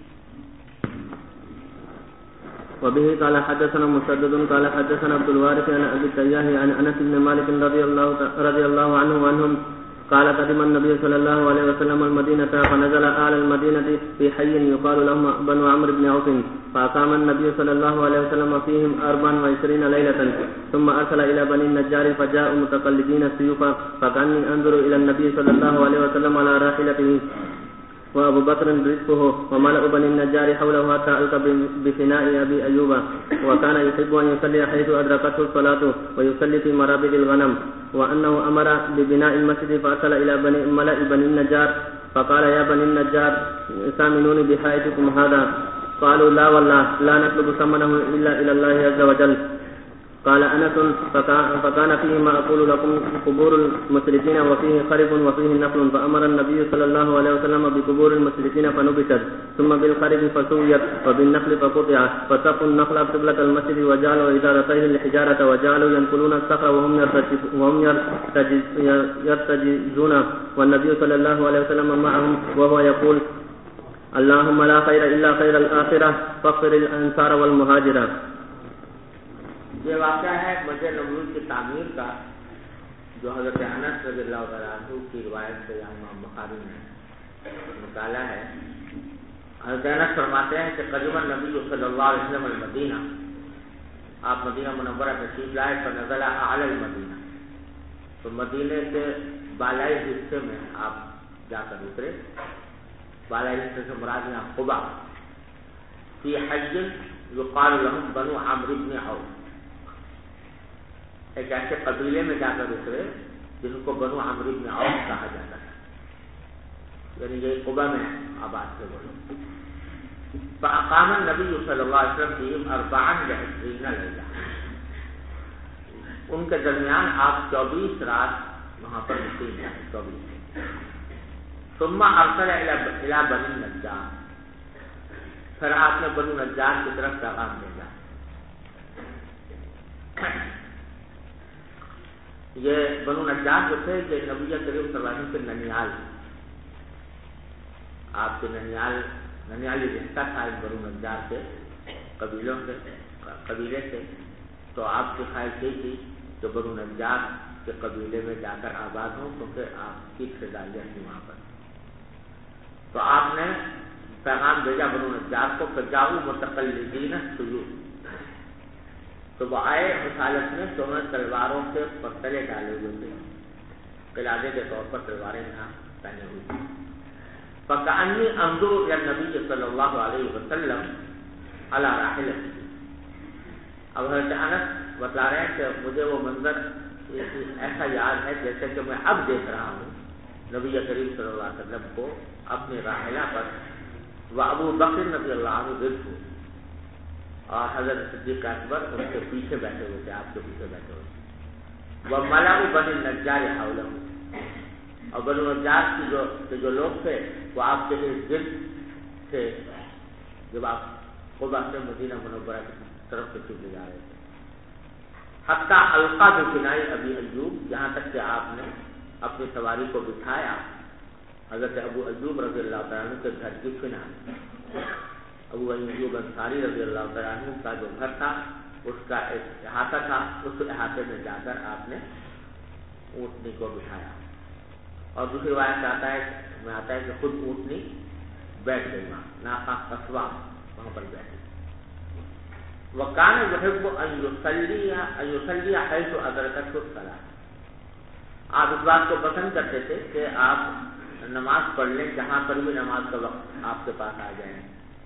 وبه قال حدثنا مسدد قال حدثنا عبد الوارث عن ابي التياح عن انس بن مالك رضي الله عنه وعنهم قال قدم النبي صلى الله عليه وسلم المدينة فنزل أهل المدينة في حي يقال لهم بنو عمرو بن عوف، فأقام النبي صلى الله عليه وسلم فيهم 24 ليلة، ثم أرسل إلى بني النجار فجاءوا متقلدين السيوف، فكأني أنظر إلى النبي صلى الله عليه وسلم على راحلته وأبو بكر رزقه وملأ بني النجار حوله حتى ألقى بفناء أبي أيوب، وكان يحب أن يصلي حيث أدركته الصلاة ويصلي في مرابد الغنم، وأنه أمر ببناء المسجد فأرسل إلى ملأ بني النجار فقال يا بني النجار سامنوني بحائطكم هذا، قالوا لا والله لا نطلب ثمنه إلا إلى الله عز وجل. قال أنس فكان فيه ما أقول لكم قبور المشركين وفيه خرب وفيه نخل، فأمر النبي صلى الله عليه وسلم بقبور المشركين فنبتت، ثم بالخرب فسويت وبالنخل فقطعت، فسقوا النخل قبلة المسجد وجعلوا إدارتيه الحجارة وجعلوا ينقلون الصخر وهم يرتجزون، والنبي صلى الله عليه وسلم معهم وهو يقول اللهم لا خير إلا خير الآخرة فاغفر الأنصار والمهاجرة. یہ واقعہ ہے مسجد نبوی کی تعمیر کا، جو حضرت انس رضی اللہ تعالیٰ عنہ کی روایت سے یہاں امام بخاری نے نکالا ہے. حضرت انس فرماتے ہیں کہ قدم النبی صلی اللہ علیہ وسلم المدینہ، آپ مدینہ منورہ تشریف لائے، فنزل اعلی المدینہ، تو مدینے کے بالائی حصے میں آپ جا کر اترے. بالائی حصے سے مراد یہاں قبا، فی حج یقال لهم بنو عمرو بن عوف، ایک ایسے قبیلے میں جا کر اترے جن کو بنو عمرو بن عوف کہا جاتا ہے، یعنی یہ قبا میں آباد تھے وہ لوگ. فاقام النبی صلی اللہ علیہ وسلم فیہم 24 لیلہ، ان کے درمیان آپ 24 رات وہاں پر مقیم ہیں. 24. ثم ارسل الی بنی النجار، پھر آپ نے بنو نجار کی طرف پیغام بھیجا. یہ بنو نجار جو تھے کہ نبی کریم صلی اللہ علیہ وسلم کے ننیال، آپ کے ننیال یہ رشتہ تھا ان بنو نجار کے قبیلے سے، تو آپ کی خواہش یہ تھی کہ بنو نجار کے قبیلے میں جا کر آباد ہوں، کیونکہ آپ کی خداریاں تھی وہاں پر۔ تو آپ نے پیغام بھیجا بنو نجار کو، فجاؤ متقلدین السیوف، تو وہ آئے اس حالت میں تو انہوں نے تلواروں کے پتلے ڈالے ہوئے تھے، قلادے کے طور پر تلواریں یہاں پہنے ہوئی تھی۔ فکأنی انظر الی النبی صلی اللہ علیہ وسلم علی راحلتہ، اب حضرت انس بتا رہے ہیں کہ مجھے وہ منظر ایسا یاد ہے جیسے کہ میں اب دیکھ رہا ہوں نبی کریم صلی اللہ علیہ وسلم کو اپنی راحلہ پر، وابو بکر رضی اللہ عنہ ردف، اور حضرت صدیق اکبر ان کے پیچھے بیٹھے ہوئے تھے، آپ کے پیچھے بیٹھے ہوئے تھے۔ وملأ بنی النجار حولہ، اور بنو نجار کے جو لوگ تھے وہ آپ کے ارد گرد تھے جب آپ قبا سے مدینہ منورہ کی طرف سے چلے جا رہے تھے۔ حتیٰ القا بکنائے ابی ایوب، یہاں تک کہ آپ نے اپنی سواری کو بٹھایا حضرت ابو ایوب رضی اللہ تعالیٰ عنہ کے گھر کی کنارے۔ ابو ایوب انصاری رضی اللہ تعالیٰ عنہ کا جو گھر تھا اس کا ایک احاطہ تھا، اس احاطے میں جا کر آپ نے اونٹنی کو بٹھایا، اور دوسری روایت آتا ہے کہ خود اونٹنی بیٹھ گئی، وہاں ناقہ قصوہ وہاں پر بیٹھی۔ وَكَانَ يُحِبُّ أَن يُصَلِّيَ حَيْثُ أَدْرَكَتْهُ الصَّلَاةُ، آپ اس بات کو پسند کرتے تھے کہ آپ نماز پڑھ لیں جہاں پر بھی نماز کا وقت آپ کے پاس آ جائیں،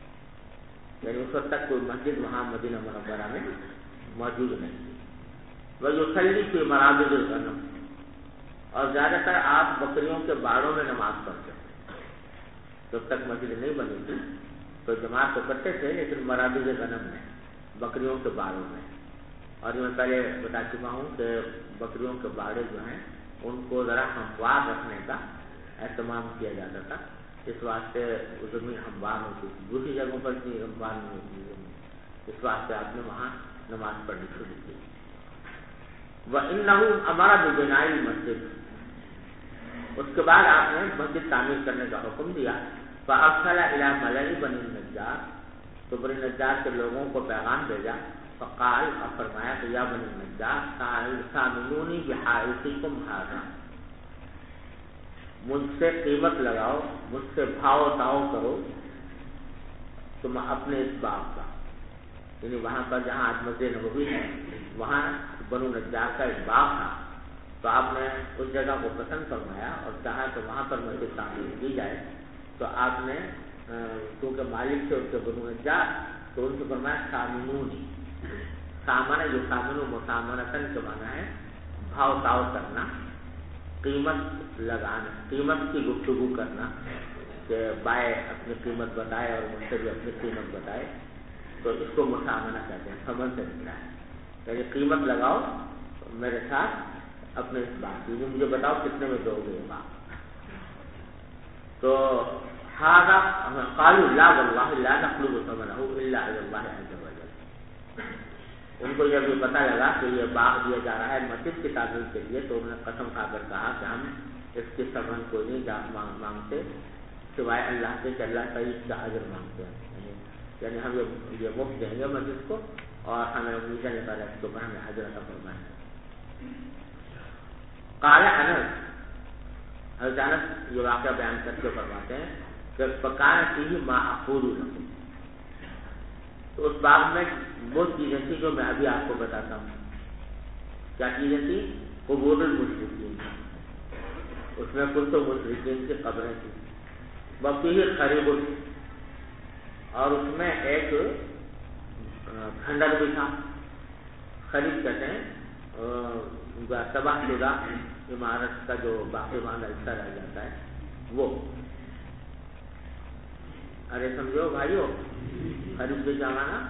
یعنی اس وقت تک کوئی مسجد وہاں مدینہ منورہ میں موجود نہیں تھی۔ وَيُصَلِّي فِي مَرَابِضِ الْغَنَمِ، اور زیادہ تر آپ بکریوں کے باڑوں میں نماز پڑھتے تھے، جب تک مسجد نہیں بنی تھی تو جماعت تو کرتے تھے، لیکن مَرَابِضِ الْغَنَم میں، بکریوں کے باڑوں میں۔ اور یہ میں پہلے بتا چکا ہوں کہ بکریوں کے باڑے جو ہیں ان کو ذرا ہموار رکھنے کا اہتمام کیا جاتا تھا، اس واسطے زمین ہموار ہوتی تھی، دوسری جگہوں پر بھی ہموار نہیں ہوتی زمین، اس واسطے آپ نے وہاں نماز پڑھنی شروع کی۔ وَإِنَّهُ أَمَرَ بِبِنَاءِ الْمَسْجِدِ، اس کے بعد آپ نے مسجد تعمیر کرنے کا حکم دیا۔ فَأَرْسَلَ إِلَى مَلَئِ بَنِي النَّجَّارِ، تو بنی نجار کے لوگوں کو پیغام بھیجا، فقال، اور فرمایا کہ یا بنی نجار سامنونی بحائطکم ھذا، مجھ سے قیمت لگاؤ، مجھ سے بھاؤ تاؤ کرو تم اپنے اس باغ کا، یعنی وہاں پر جہاں آج مسجد نبوی ہے وہاں بنو نجار کا ایک باغ تھا، تو آپ نے اس جگہ کو پسند فرمایا اور چاہا کہ وہاں پر مسجد تعمیر کی جائے۔ تو آپ نے کیونکہ مالک سے اس کے بنو نجار، تو ان سے فرمایا سامنونی، سامنا جو سامن و مسامنتن کے معنی ہے بھاؤ تاؤ کرنا، قیمت لگانا، قیمت کی گفتگو کرنا، کہ بائے اپنی قیمت بتائے اور مجھ سے بھی اپنی قیمت بتائے، تو اس کو مسامنہ کہتے ہیں، سمجھ سے نکلا ہے، یعنی قیمت لگاؤ میرے ساتھ اپنے اس بات کی، مجھے بتاؤ کتنے میں دو گے یہ بات۔ تو قالوا لا والله لا نطلب ثمنه الا على الله عز وجل، ان کو جب یہ پتہ لگا کہ یہ باغ دیا جا رہا ہے مسجد کی تعمیر کے لیے، تو انہوں نے قسم کھا کر کہا کہ ہم اس کی ثمن کو نہیں مانگتے سوائے اللہ سے، کہ اللہ کا اس کا اجر مانگتے ہیں، یعنی ہم یہ مفت دیں گے مسجد کو اور ہمیں امید ہے کہ اس کو ہمیں اجر عطا فرمائیں۔ قال انس، حضرت انس یہ واقعہ بیان کر کے فرماتے ہیں کہ پکانا چاہیے ما اقول لكم، تو اس باغ میں وہ چیزیں تھیں جو میں ابھی آپ کو بتاتا ہوں۔ کیا چیزیں تھیں؟ قبور المشرکین، اس میں کچھ تو مشرکین کی قبریں تھیں، وفیہ خریب، اور اس میں ایک کھنڈر بھی تھا، خریب کہتے ہیں تباہ شدہ عمارت کا جو باقی ماندہ حصہ رہ جاتا ہے وہ، ارے سمجھو بھائیو، خریب بھی جمانا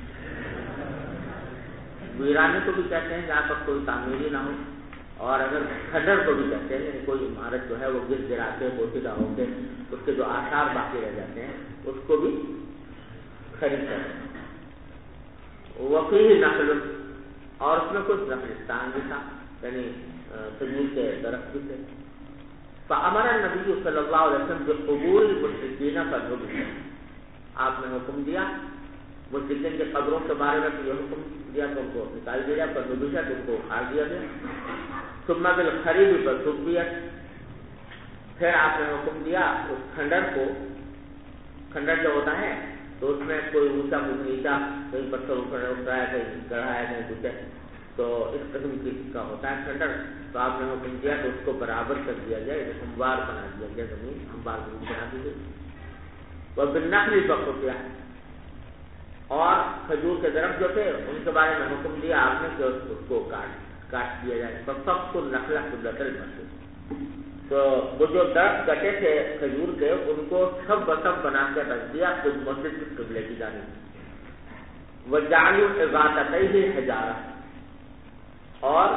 ویرانے کو بھی کہتے ہیں جہاں پر کوئی تعمیر ہی نہ ہو، اور اگر کھڈر کو بھی کہتے ہیں، یعنی کوئی عمارت جو ہے وہ گر گرا کے بوسیدہ ہو کے اس کے جو آثار باقی رہ جاتے ہیں اس کو بھی خرید کرتے ہیں۔ وفیہ نخل، اور اس میں کچھ نخلستان بھی تھا، یعنی کھجور کے درخت بھی تھے۔ فأمر النبی صلی اللہ علیہ وسلم بقبور المشرکین فالحبس، آپ نے حکم دیا مشرکین کے قبروں کے بارے میں یہ حکم دیا تو ان کو نکال دیا، فالحبس ان کو اکھاڑ دیا گیا۔ ثم بالخریب فسبیت، پھر آپ نے حکم دیا اس کھنڈر کو، کھنڈر جو ہوتا ہے تو اس میں کوئی اونچا کچھ نیچا، کہیں پتھر اٹھ رہا ہے، کہیں گڑھا ہے، کہیں کچھ ہے، تو اس قسم کا ہوتا ہے کھنڈر۔ تو آپ نے حکم دیا کہ اس کو برابر کر دیا جائے، ہموار بنا دیا گیا، زمین ہموار بنا دی گئی۔ وہ بالنخل بقطع، اور کھجور کے درخت جو تھے ان کے بارے میں حکم دیا آپ نے کہ اس کو کاٹ دیا جائے۔ فصفت النخل قبلۃ المسجد، تو وہ جو درخت کٹے تھے کھجور کے ان کو سب بسب بنا کے رکھ دیا خود مسجد کے قبلے کی جانب۔ وجعلوا عظاتیہ حجارہ، اور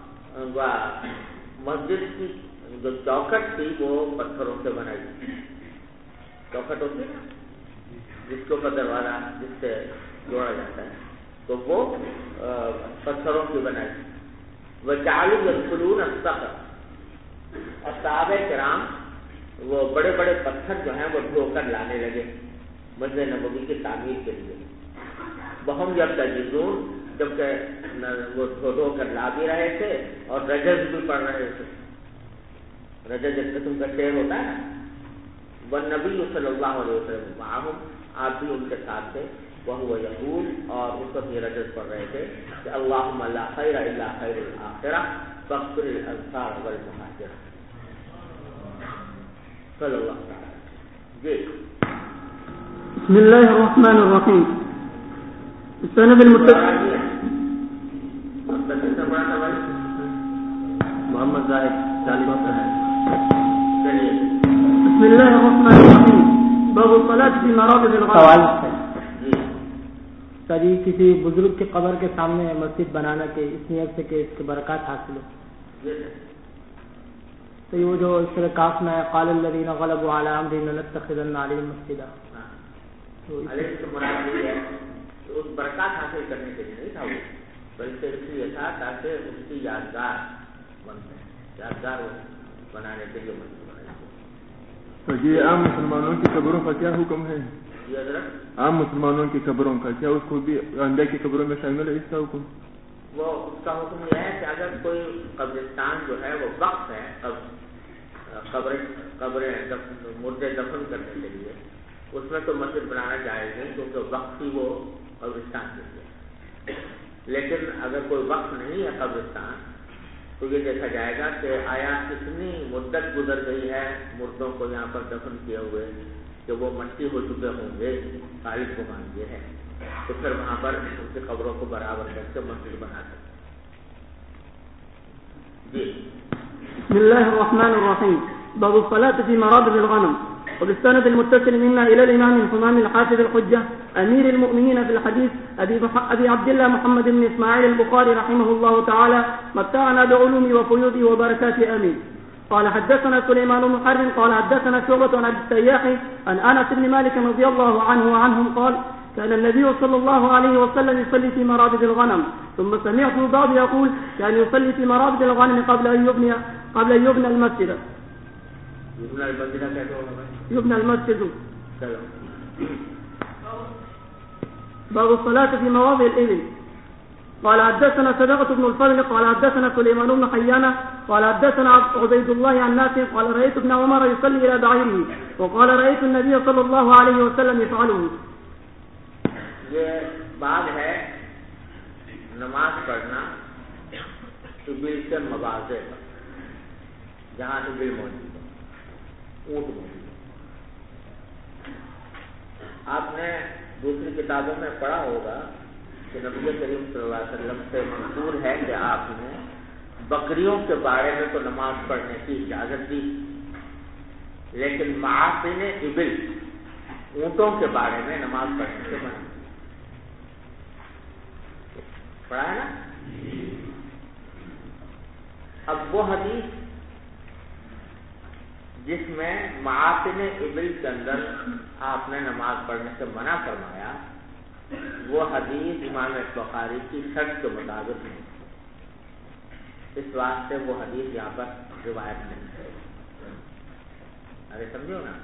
مسجد کی جو چوکھٹ تھی وہ پتھروں سے بنائی، چوکھٹ ہوتی ہے نا جس کے اوپر دروازہ جس سے جوڑا جاتا ہے، تو وہ پتھروں کی بنائی۔ وجعلوا يدخلون الصخر، اور صحابہ کرام وہ بڑے بڑے پتھر جو ہیں وہ ڈھو کر لانے لگے مسجد نبوی کی تعمیر کے لیے۔ وہم یبتغون، جبکہ وہ ڈھو کر لا بھی رہے تھے اور رجز بھی پڑھ رہے تھے۔ رجز ایک قسم کا شعر ہوتا ہے نا۔ والنبی صلی اللہ علیہ وسلم معہم، آپ بھی ان کے ساتھ تھے۔ وہو یقول، اور اس وقت یہ رجز پڑھ رہے تھے کہ اللہم لا خیر الا خیر الآخرہ فاغفر الانصار والمہاجرہ صلی اللہ تعالی۔ جی بسم اللہ الرحمن الرحیم۔ سند المتصل محمد زاہد طالبات ہے۔ بسم اللہ الرحمن الرحیم۔ باب الصلاة فی مرابض الغنم۔ سری کسی بزرگ کی قبر کے سامنے مسجد بنانا کے اس نیت سے کہ اس کے برکات حاصل ہو، تو یہ جو سورہ کاف میں قال الذین غلبوا علی امرهم لنتخذن علیہم مسجدا، تو علیہ سے مراد یہ ہے کہ اس برکات حاصل کرنے کے لیے نہیں تھا وہ، بلکہ اس لیے تھا تاکہ اس کی یادگار بن جائے، یادگار بنانے کے لیے مسجد بنائی۔ تو یہ عام مسلمانوں کی قبروں کا کیا حکم ہے؟ یہ حضرت عام مسلمانوں کی قبروں کا کیا اس کو بھی انڈیا کی قبروں میں شامل ہے اس کا حکم؟ وہ اس کا حکم یہ ہے کہ اگر کوئی قبرستان جو ہے وہ وقف ہے قبریں مردے دفن کرنے کے لیے، اس میں تو مسجد بنانا جائز نہیں کیونکہ وقف ہی وہ قبرستان کے لیے۔ لیکن اگر کوئی وقف نہیں ہے قبرستان تو یہ دیکھا جائے گا کہ آیا کتنی مدت گزر گئی ہے مردوں کو یہاں پر دفن کیے ہوئے کہ وہ مٹی ہو چکے ہوں گے، خالص مکان یہ ہے، تو پھر وہاں پر ان کی قبروں کو برابر کر کے مسجد بنا سکتے۔ جی بسم اللہ الرحمن الرحیم۔ باب الصلاة في مرابض الغنم۔ وبالسند المتصل منا إلى الإمام الحمام الحافظ الحجة أمير المؤمنين في الحديث أبي عبد الله محمد بن إسماعيل البخاري رحمه الله تعالى متعنا بعلوم وفيوض وبركات آمين. قال حدثنا سليمان بن حرب قال حدثنا شعبة عن السياح عن أنس بن مالك رضي الله عنه وعنهم قال كان النبي صلى الله عليه وسلم يصلي في مرابض الغنم، ثم سمعت بعض يقول كان يصلي في مرابض الغنم قبل أن يبنى المسجد. يبنى المسجد. باب الصلاة في مواضع الإبل. قال حدثنا صدقة بن الفضل قال حدثنا سليمان بن حيان قال حدثنا عبيد الله عن نافع قال رأيت ابن عمر يصلي إلى بعيره وقال رأيت النبي صلى الله عليه وسلم يفعله. یہ باب ہے نماز پڑھنا ابل کے مواضع پر، جہاں ابل موجود ہے، اونٹ موجود ہے۔ آپ نے دوسری کتابوں میں پڑھا ہوگا کہ نبی کریم صلی اللہ علیہ وسلم سے منقول ہے کہ آپ نے بکریوں کے بارے میں تو نماز پڑھنے کی اجازت دی، لیکن معاصن ابل اونٹوں کے بارے میں نماز پڑھنے سے منع پڑھا ہے نا۔ اب وہ حدیث جس میں معاصن ابل کے اندر آپ نے نماز پڑھنے سے منع فرمایا، وہ حدیث امام بخاری کی شرط کے مطابق نہیں، اس واسطے وہ حدیث یہاں پر روایت نہیں ہے۔ ارے سمجھو نا،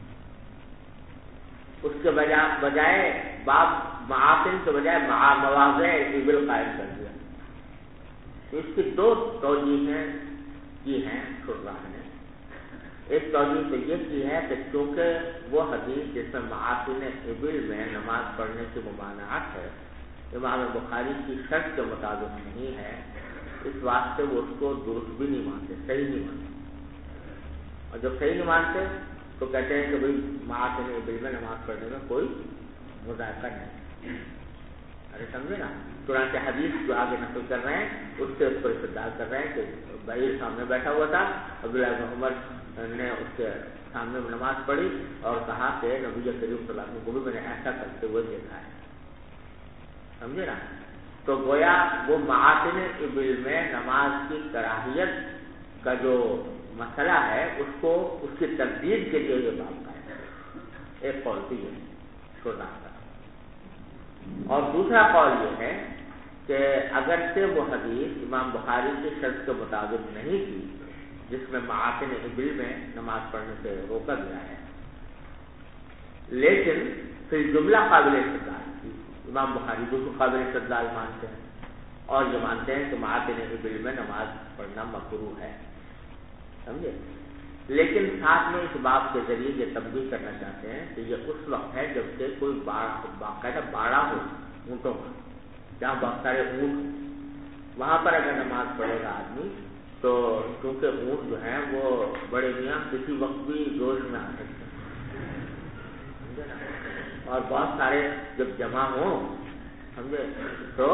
اس کے بجائے باب معاصن کے بجائے مواضع ابل قائم کر دیا۔ اس کی دو توجیہیں کی ہیں شراح نے۔ ایک توجیہ تو یہ کی ہے کہ چونکہ وہ حدیث جس میں معاصن ابل میں نماز پڑھنے کی ممانعت ہے امام بخاری کی شرط کے مطابق نہیں ہے، اس واسطے وہ اس کو درست بھی نہیں مانتے، صحیح نہیں مانتے، اور جب صحیح نہیں مانتے تو کہتے ہیں کہ بھائی معاصن ابل میں نماز پڑھنے میں کوئی مذائقہ نہیں۔ ارے سمجھے نا، چنانچہ حدیث جو آگے نقل کر رہے ہیں اس سے اس پر استدلال کر رہے ہیں کہ بعیر سامنے بیٹھا ہوا تھا، عبداللہ بن عمر نے اس کے سامنے میں نماز پڑھی اور کہا کہ نبی کریم صلی اللہ علیہ وسلم کو بھی میں نے ایسا کرتے ہوئے دیکھا ہے۔ سمجھے نا، تو گویا وہ معاصن ابل میں نماز کی کراہیت کا جو مسئلہ ہے اس کو اس کی تردید کے لیے یہ بات ہے، ایک قول بھی ہے شراح کا، اور دوسرا قول یہ ہے کہ اگرچہ وہ حدیث امام بخاری کی شرط کے مطابق نہیں تھی جس میں معاصن ابل میں نماز پڑھنے سے روکا گیا ہے، لیکن پھر جملہ قابل استدلال تھی۔ امام بخاری کو قابل استدلال مانتے ہیں اور یہ مانتے ہیں کہ معاصن ابل میں نماز پڑھنا مکروہ ہے، سمجھے، لیکن ساتھ میں اس باب کے ذریعے یہ تنبیہ کرنا چاہتے ہیں کہ یہ اس وقت ہے جب کہ کوئی باقاعدہ باڑہ ہو اونٹوں کا، جہاں بہت سارے اونٹ، وہاں پر اگر نماز پڑھے گا آدمی تو کیونکہ اونٹ جو ہیں وہ بڑے میاں کسی وقت بھی جوش میں آ سکتے ہیں، اور بہت سارے جب جمع ہوں سمجھے تو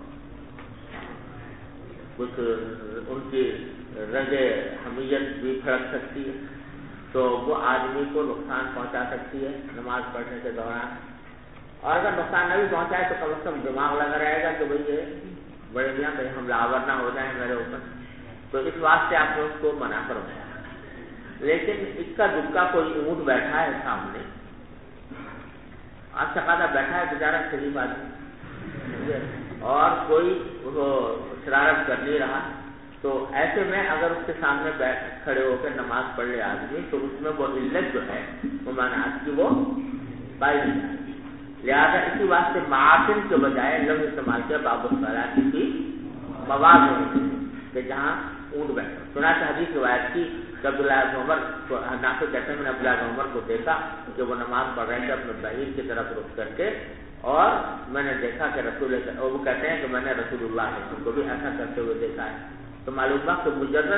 کچھ ان کی رنگ حمیت بھی پھڑک سکتی ہے، تو وہ آدمی کو نقصان پہنچا سکتی ہے نماز پڑھنے کے دوران، اور اگر نقصان نہ بھی پہنچائے تو کم از کم دماغ لگا رہے گا کہ بھئی یہ بڑے میاں کہیں حملہ آور نہ ہو جائیں میرے اوپر، تو اس واسطے آپ نے اس کو منع کروایا۔ لیکن اکا دکا کوئی اونٹ بیٹھا ہے سامنے، اچھا خاصا بیٹھا ہے بیچارہ شریف آدمی، اور کوئی شرارت کر نہیں رہا، تو ایسے میں اگر اس کے سامنے کھڑے ہو کر نماز پڑھ لے آدمی تو اس میں وہ علت جو ہے ممانعت کی وہ پائی نہیں جائے گی، لہٰذا اسی واسطے معاصن کے بجائے لفظ استعمال کیا باب الصلاۃ کی مواد ہوتی ہے کہ جہاں اونٹ بیٹھا۔ چنانچہ حدیث روایت کی کہ عبداللہ بن عمر کو نافع کہتے ہیں میں نے عبداللہ بن عمر کو دیکھا کہ وہ نماز پڑھ رہے تھے اپنے بعیر کی طرف رخ کر کے، اور میں نے دیکھا کہ وہ کہتے ہیں کہ میں نے رسول اللہ علیہ وسلم کو بھی ایسا کرتے ہوئے دیکھا ہے، تو معلوم ہوا کہ مجرد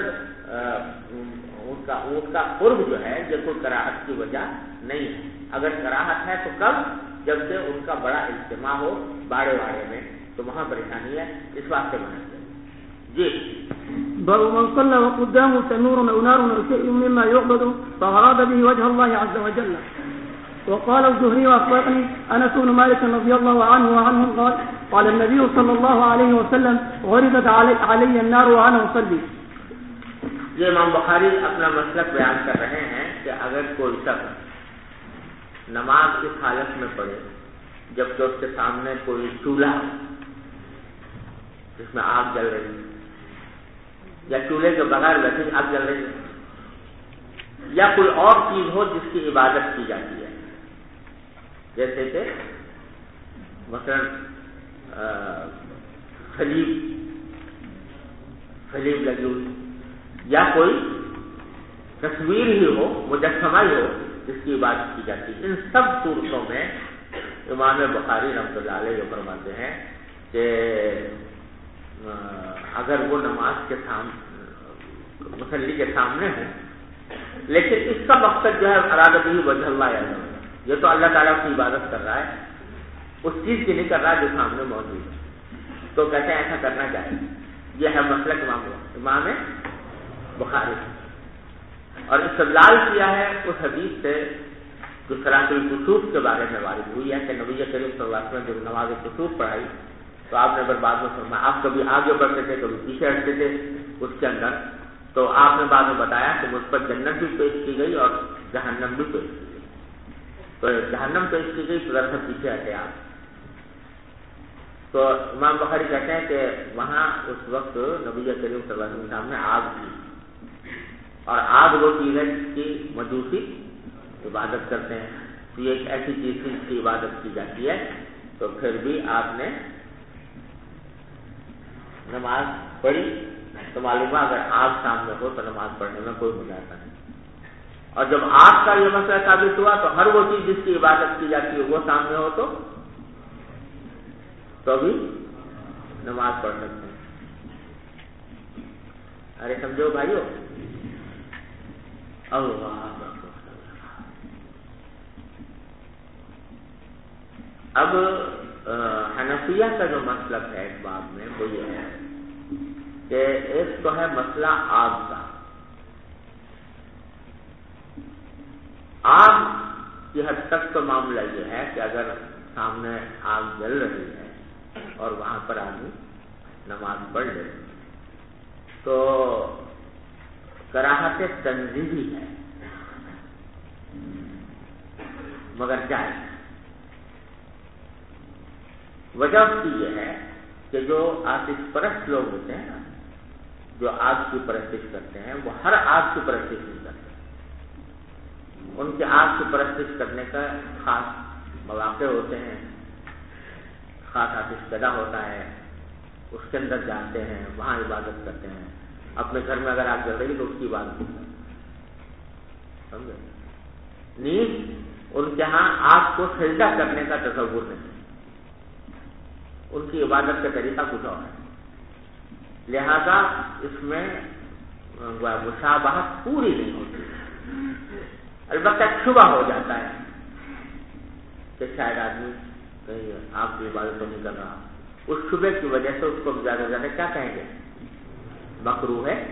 اونٹ کا قرب جو ہے یہ کوئی کراہت کی وجہ نہیں ہے، اگر کراہت ہے تو کب؟ جبکہ ان کا بڑا اجتماع ہو باڑے واڑے میں، تو وہاں پریشانی ہے، اس واسطے منع ہے۔ جی باب من صلى وقدامه تنور او نار او شيء مما يعبد فأراد به وجه الله عز وجل. وقال الزهري واخبرني انس بن مالك رضي الله عنه وعنهم قال قال النبي صلى الله عليه وسلم غربت علي النار وانا اصلي. یہ امام بخاری اپنا مسلک بیان کر رہے ہیں کہ اگر کوئی شخص نماز اس حالت میں پڑھے جبکہ اس کے سامنے کوئی چولہا جس میں آگ جل رہی ہے، یا چولہے کے بغیر ویسے آگ جل رہی ہے، یا کوئی اور چیز ہو جس کی عبادت کی جاتی ہے، جیسے کہ مثلا خلیب لگی ہوئی، یا کوئی تصویر ہی ہو، مجسمہ ہی ہو جس کی عبادت کی جاتی ہے، ان سب صورتوں میں امام بخاری رحمۃ اللہ علیہ فرماتے ہیں کہ اگر وہ نماز کے سامنے مصلی کے سامنے ہو، لیکن اس کا مقصد جو ہے ارادہ بھی وجہ اللہ علیہ، یہ تو اللہ تعالیٰ کی عبادت کر رہا ہے، اس چیز کی نہیں کر رہا جو سامنے موجود ہے، تو کہتے ہیں ایسا کرنا چاہیے۔ یہ ہے مسلک امام بخاری، اور استدلال کیا ہے اس حدیث سے جو صلاۃ الکسوف کے بارے میں وارد ہوئی ہے کہ نبی کریم صلی اللہ علیہ وسلم جب نماز کسوف پڑھائی تو آپ نے بعد میں فرمایا، آپ کبھی آگے بڑھتے تھے کبھی پیچھے ہٹتے تھے اس کے اندر، تو آپ نے بعد میں بتایا کہ مجھ پر جنت بھی پیش کی گئی اور جہنم بھی پیش کی گئی، تو جہنم پیش کی گئی تو ذرا سا پیچھے ہٹے آپ، تو امام بخاری کہتے ہیں کہ وہاں اس وقت نبی کریم صلی اللہ علیہ وسلم کے سامنے آگ تھی، اور آگ وہ چیز ہے جس کی مجوسی عبادت کرتے ہیں، تو یہ ایک ایسی چیز تھی جس کی عبادت کی جاتی ہے، تو پھر بھی آپ نے نماز پڑھی، تو معلوم ہے اگر آگ سامنے ہو تو نماز پڑھنے میں کوئی مذاکرہ نہیں۔ اور جب آگ کا یہ مسئلہ ثابت ہوا تو ہر وہ چیز جس کی عبادت کی جاتی ہے وہ سامنے ہو تو بھی نماز پڑھ سکتے ہیں۔ ارے سمجھو بھائیو، اللہ اب حنفیہ کا جو مسلک ہے اس باب میں وہ یہ ہے کہ ایک تو ہے مسئلہ آگ کا، آگ کی حد تک تو معاملہ یہ ہے کہ اگر سامنے آگ جل رہی ہے اور وہاں پر آدمی نماز پڑھ لے تو کراہت تنزیہی ہے مگر جائز۔ وجہ اس کی یہ ہے کہ جو آتش پرست لوگ ہوتے ہیں نا، جو آگ کی پرستش کرتے ہیں، وہ ہر آگ کی پرستش نہیں کرتے، ان کے آگ کی پرستش کرنے کا خاص مواقع ہوتے ہیں، خاص آتش پیدا ہوتا ہے، اس کے اندر جاتے ہیں، وہاں عبادت کرتے ہیں۔ اپنے گھر میں اگر آگ جل رہی تو اس کی عبادت کرتے ہیں، سمجھے؟ نیز ان کے ہاں آگ کو سجدہ کرنے کا تصور نہیں، ان کی عبادت کا طریقہ کچھ اور ہے، لہذا اس میں مشابہت پوری نہیں ہوتی، البتہ شبہ ہو جاتا ہے کہ شاید آدمی کہیں آپ کی عبادت تو نہیں کر رہا، اس شبے کی وجہ سے اس کو زیادہ سے زیادہ کیا کہیں گے؟ مکروہ ہے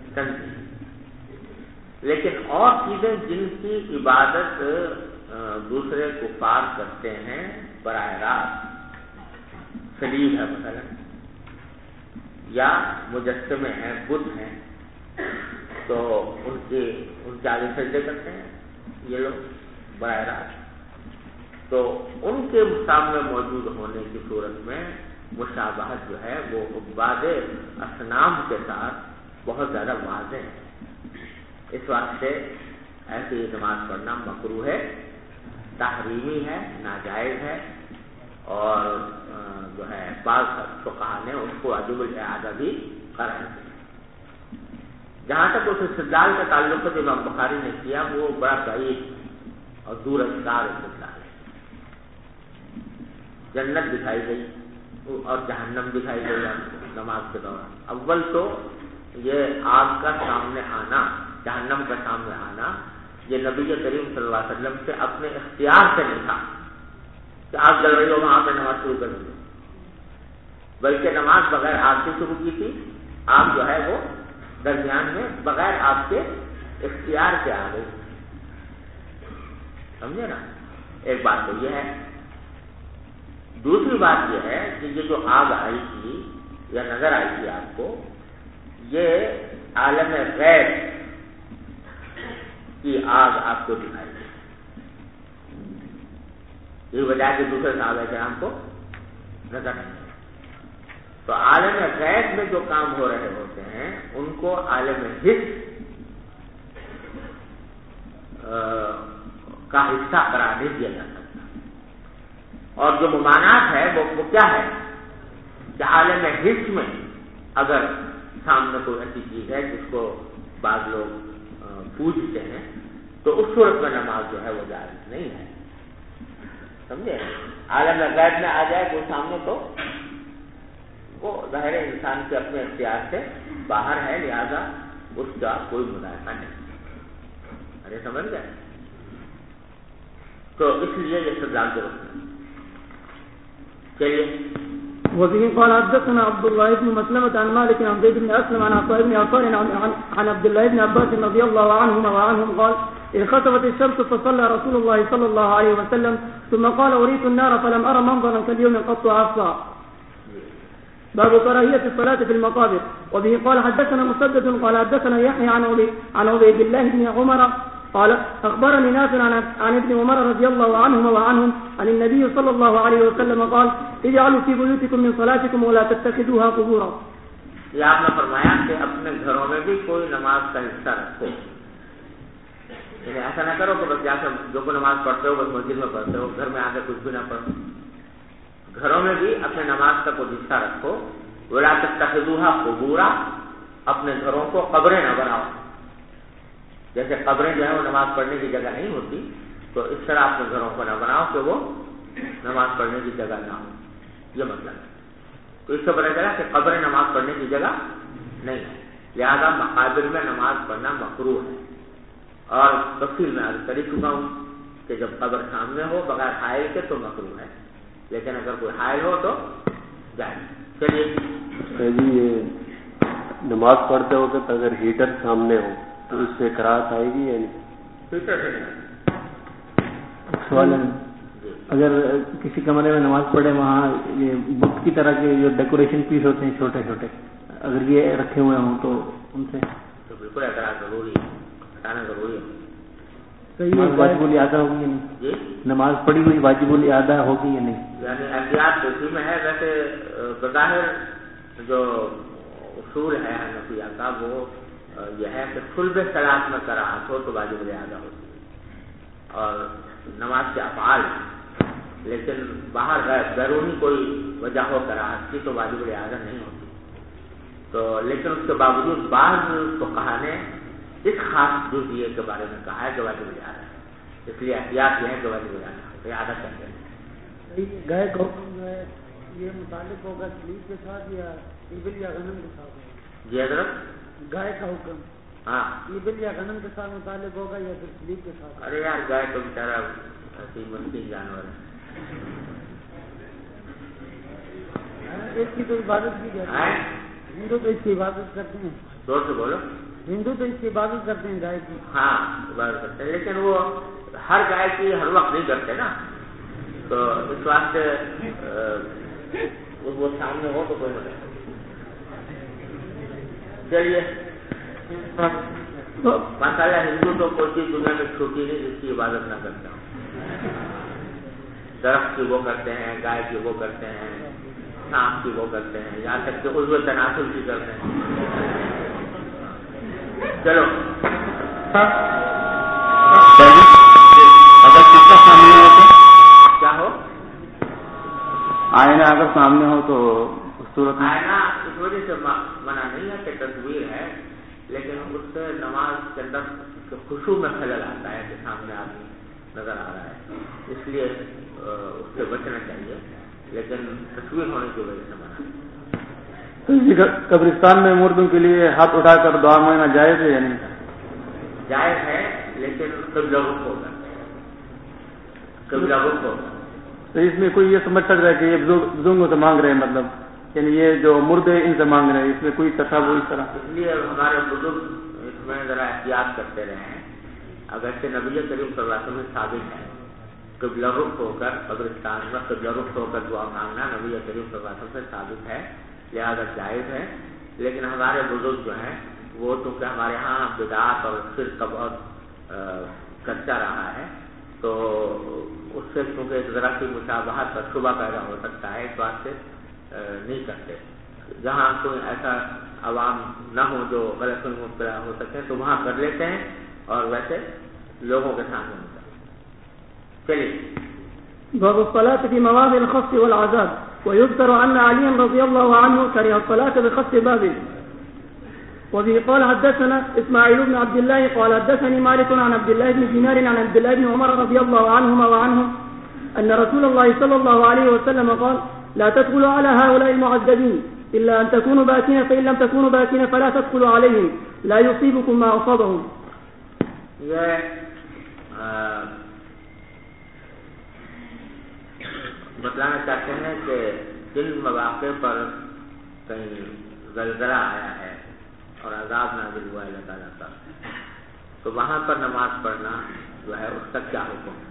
تنزیہ۔ لیکن اور چیزیں جن کی عبادت دوسرے کفار کرتے ہیں براہ راست، صلیب ہے مثلا، یا مجسمے ہیں، بت ہیں، تو ان کے آگے سجدے کرتے ہیں یہ لوگ براہ راست، تو ان کے سامنے موجود ہونے کی صورت میں مشابہت جو ہے وہ عباد اصنام کے ساتھ بہت زیادہ واضح ہے۔ اس واسطے ایسی نماز پڑھنا مکروہ ہے، تحریمی ہے، ناجائز ہے، اور جو ہے بعض فقہا نے اس کو واجب الاعادہ بھی قرار دیا۔ جہاں تک اس استدلال کا تعلق ہے جو امام بخاری نے کیا وہ بڑا بعید اور دور اندار استدلال ہے۔ جنت دکھائی گئی اور جہنم دکھائی گئی نماز کے دوران۔ اول تو یہ آگ کا سامنے آنا، جہنم کا سامنے آنا، یہ نبی کریم صلی اللہ علیہ وسلم سے اپنے اختیار سے نہیں تھا کہ آگ جل رہی ہو وہاں پہ نماز شروع کر دیں، بلکہ نماز بغیر آگ سے شروع کی تھی، آگ جو ہے وہ درمیان میں بغیر آپ کے اختیار کے آ گئی، سمجھے نا؟ ایک بات تو یہ ہے۔ دوسری بات یہ ہے کہ یہ جو آگ آئی تھی یا نظر آئی تھی آپ کو، یہ عالم غیب کی آگ آپ کو دکھائی دی، یہ وجہ کہ دوسرے صحابہ کرام کو نظر نہیں۔ تو عالم غیب میں جو کام ہو رہے ہوتے ہیں ان کو عالم حس کا حصہ قرار نہیں دیا جا سکتا، اور جو ممانعت ہے وہ کیا ہے کہ عالم حس میں اگر سامنے کوئی ایسی چیز ہے جس کو بعض لوگ پوجتے ہیں تو اس صورت میں نماز جو ہے وہ جائز نہیں ہے، سمجھے؟ عالم غیب میں آ جائے وہ سامنے تو وہ ظاہر انسان کے اپنے اختیار سے باہر ہے، لہذا اس کا کوئی مذاکرہ نہیں۔ ارے سمجھ گئے؟ تو اس لیے یہ استدلال درست ہے۔ چلیے وفيه قال حدثنا عبد الله بن مسلمة عن مالك عن زيد بن أسلم عن عطاء بن يسار عن عبد الله بن عباس رضي الله عنهما وعنهم قال انخسفت الشمس فصلى رسول الله صلى الله عليه وسلم ثم قال أريت النار فلم أرى منظرا كاليوم قط أعصى. باب كراهية الصلاة في المقابر. وبه قال حدثنا مسدد قال حدثنا يحيى عن عبيد الله بن عمر قال أخبرني نافع عن ابن عمر رضي الله عنهما وعنهم عن النبي صلى الله عليه وسلم قال اجعلوا في بيوتكم من صلاتكم ولا تتخذوها قبورا. یہ آپ نے فرمایا کہ اپنے گھروں میں بھی کوئی نماز کا حصہ رکھو، یعنی ایسا نہ کرو کہ بس جا کر جو کوئی نماز پڑھتے ہو بس مسجد میں پڑھتے ہو، گھر میں آ کے کچھ بھی نہ پڑھو. گھروں میں بھی اپنے نماز کا کوئی حصہ رکھو. ولا تتخذوها قبورا، اپنے گھروں کو قبریں نہ بناؤ. جیسے قبریں جو ہے وہ نماز پڑھنے کی جگہ نہیں ہوتی، تو اس طرح اپنے گھروں کو نہ بناؤ کہ وہ نماز پڑھنے کی جگہ نہ ہو. یہ مطلب ہے. تو اس سے پتہ چلا کہ قبریں نماز پڑھنے کی جگہ نہیں ہے، لہذا مقابر میں نماز پڑھنا مکروہ ہے. اور تفصیل میں عرض کر چکا ہوں کہ جب قبر سامنے ہو بغیر حائل کے تو مکروہ ہے، لیکن اگر کوئی حائل ہو تو جائز. چلیے جی، یہ نماز پڑھتے وقت اگر ہیٹر سامنے ہو تو اس سے کراہت آئے گی یا نہیں؟ ہیٹر سے نہیں. سوال ہے، اگر کسی کمرے میں نماز پڑھے وہاں یہ بت کی طرح کے جو ڈیکوریشن پیس ہوتے ہیں چھوٹے چھوٹے، اگر یہ رکھے ہوئے ہوں تو ان سے تو بالکل اعتراض ضروری ہے، ہٹانا ضروری ہے. واجب الاعادہ ہوگی یا نہیں؟ جی، نماز پڑھی ہوئی واجب الاعادہ ہوگی یا نہیں؟ یعنی احتیاط اسی میں ہے. ویسے بظاہر جو اصول ہے حنفیہ کا وہ یہ ہے کہ صلب صلاۃ میں کراہت ہو تو واجب الاعادہ ہوتی ہے اور نماز کے افعال، لیکن باہر بیرونی کوئی وجہ ہو کراہت کی تو واجب الاعادہ نہیں ہوتی. تو لیکن اس کے باوجود بعض فقہا نے اس خاص جزئیے کے بارے میں کہا ہے کہ واجب الاعادہ ہے، اس لیے احتیاط یہ ہے کہ واجب الاعادہ کرتے ہیں. گائے کا حکم جو ہے یہ متعلق ہوگا سلیپ کے ساتھ یا ایبل یا غنم کے ساتھ؟ جی حضرت، گائے کا حکم ہاں ایبل یا غنم کے ساتھ متعلق ہوگا یا پھر سلیپ کے ساتھ؟ ارے یار، گائے تو بیچارہ ایسی مسکین جانور ہے. اس کی تو عبادت کی جاتی ہے، ہندو تو اس کی عبادت کرتے ہیں. زور سے بولو. ہندو تو اس کی عبادت کرتے ہیں گائے کی. ہاں عبادت کرتے ہیں، لیکن وہ ہر گائے کی ہر وقت نہیں کرتے نا، تو اس واسطے وہ سامنے ہو تو کوئی مطلب. چلیے، ماشاءاللہ ہندو تو کوئی چیز دنیا میں چھوٹی نہیں جس کی عبادت نہ کرتا ہوں. درخت کی وہ کرتے ہیں، گائے کی وہ کرتے ہیں، سانپ کی وہ کرتے ہیں، یہاں تک کہ عضو تناسل کی کرتے ہیں. چلو، اگر شیشہ سامنے ہو تو کیا ہو؟ آئینہ اگر سامنے ہو تو صورت میں آئینہ اس وجہ سے منع نہیں ہے کہ تصویر ہے، لیکن اس سے نماز کے اندر خشوع میں خلل آتا ہے کہ سامنے آدمی نظر آ رہا ہے، اس لیے اس سے بچنا چاہیے، لیکن تصویر ہونے کی وجہ سے منع. قبرستان میں مردوں کے لیے ہاتھ اٹھا کر دعا مانگنا جائز ہے یا نہیں؟ جائز ہے، لیکن قبلہ رخ ہوگا. قبلہ رخ ہوگا. تو اس میں کوئی یہ سمجھ سکتا ہے کہ یہ بزرگوں سے مانگ رہے ہیں، مطلب یعنی یہ جو مردے ان سے مانگ رہے ہیں، اس میں کوئی تصور اس طرح؟ اس لیے ہمارے بزرگ اس میں ذرا احتیاط کرتے رہے ہیں. اگرچہ نبی کریم صلی اللہ علیہ وسلم ثابت ہے قبلہ رخ ہو کر قبرستان میں قبلہ رخ ہو کر دعا مانگنا نبی کریم صلی اللہ علیہ وسلم سے ثابت ہے، لہذا جائز ہے. لیکن ہمارے بزرگ جو ہیں وہ چونکہ ہمارے ہاں بدعات اور شرک کا بہت کچا رہا ہے، تو اس سے چونکہ ایک ذرا کی مشابہت کا شبہ پیدا ہو سکتا ہے، اس واسطے نہیں کرتے. جہاں کوئی ایسا عوام نہ ہو جو غلط میں مبتلا ہو سکے تو وہاں کر لیتے ہیں، اور ویسے لوگوں کے سامنے ہوتا ہے. چلیے. باب الصلاة في مواضع الخص والعذاب. ويذكر أن علي رضي الله عنه كره الصلاة بخص بابل. وبه قال حدثنا إسماعيل بن عبد الله قال حدثني مالك عن عبد الله بن دينار عن عبد الله بن عمر رضي الله عنهما وعنهم أن رسول الله صلى الله عليه وسلم قال لا تدخلوا على هؤلاء المعذبين إلا أن تكونوا باكين، فإن لم تكونوا باكين فلا تدخلوا عليهم لا يصيبكم ما أصابهم. بتلانا چاہتے ہیں کہ جن مواقع پر کہیں زلزلہ آیا ہے اور عذاب نازل ہوا ہے اللہ تعالیٰ کا، تو وہاں پر نماز پڑھنا جو ہے اس کا کیا حکم ہے.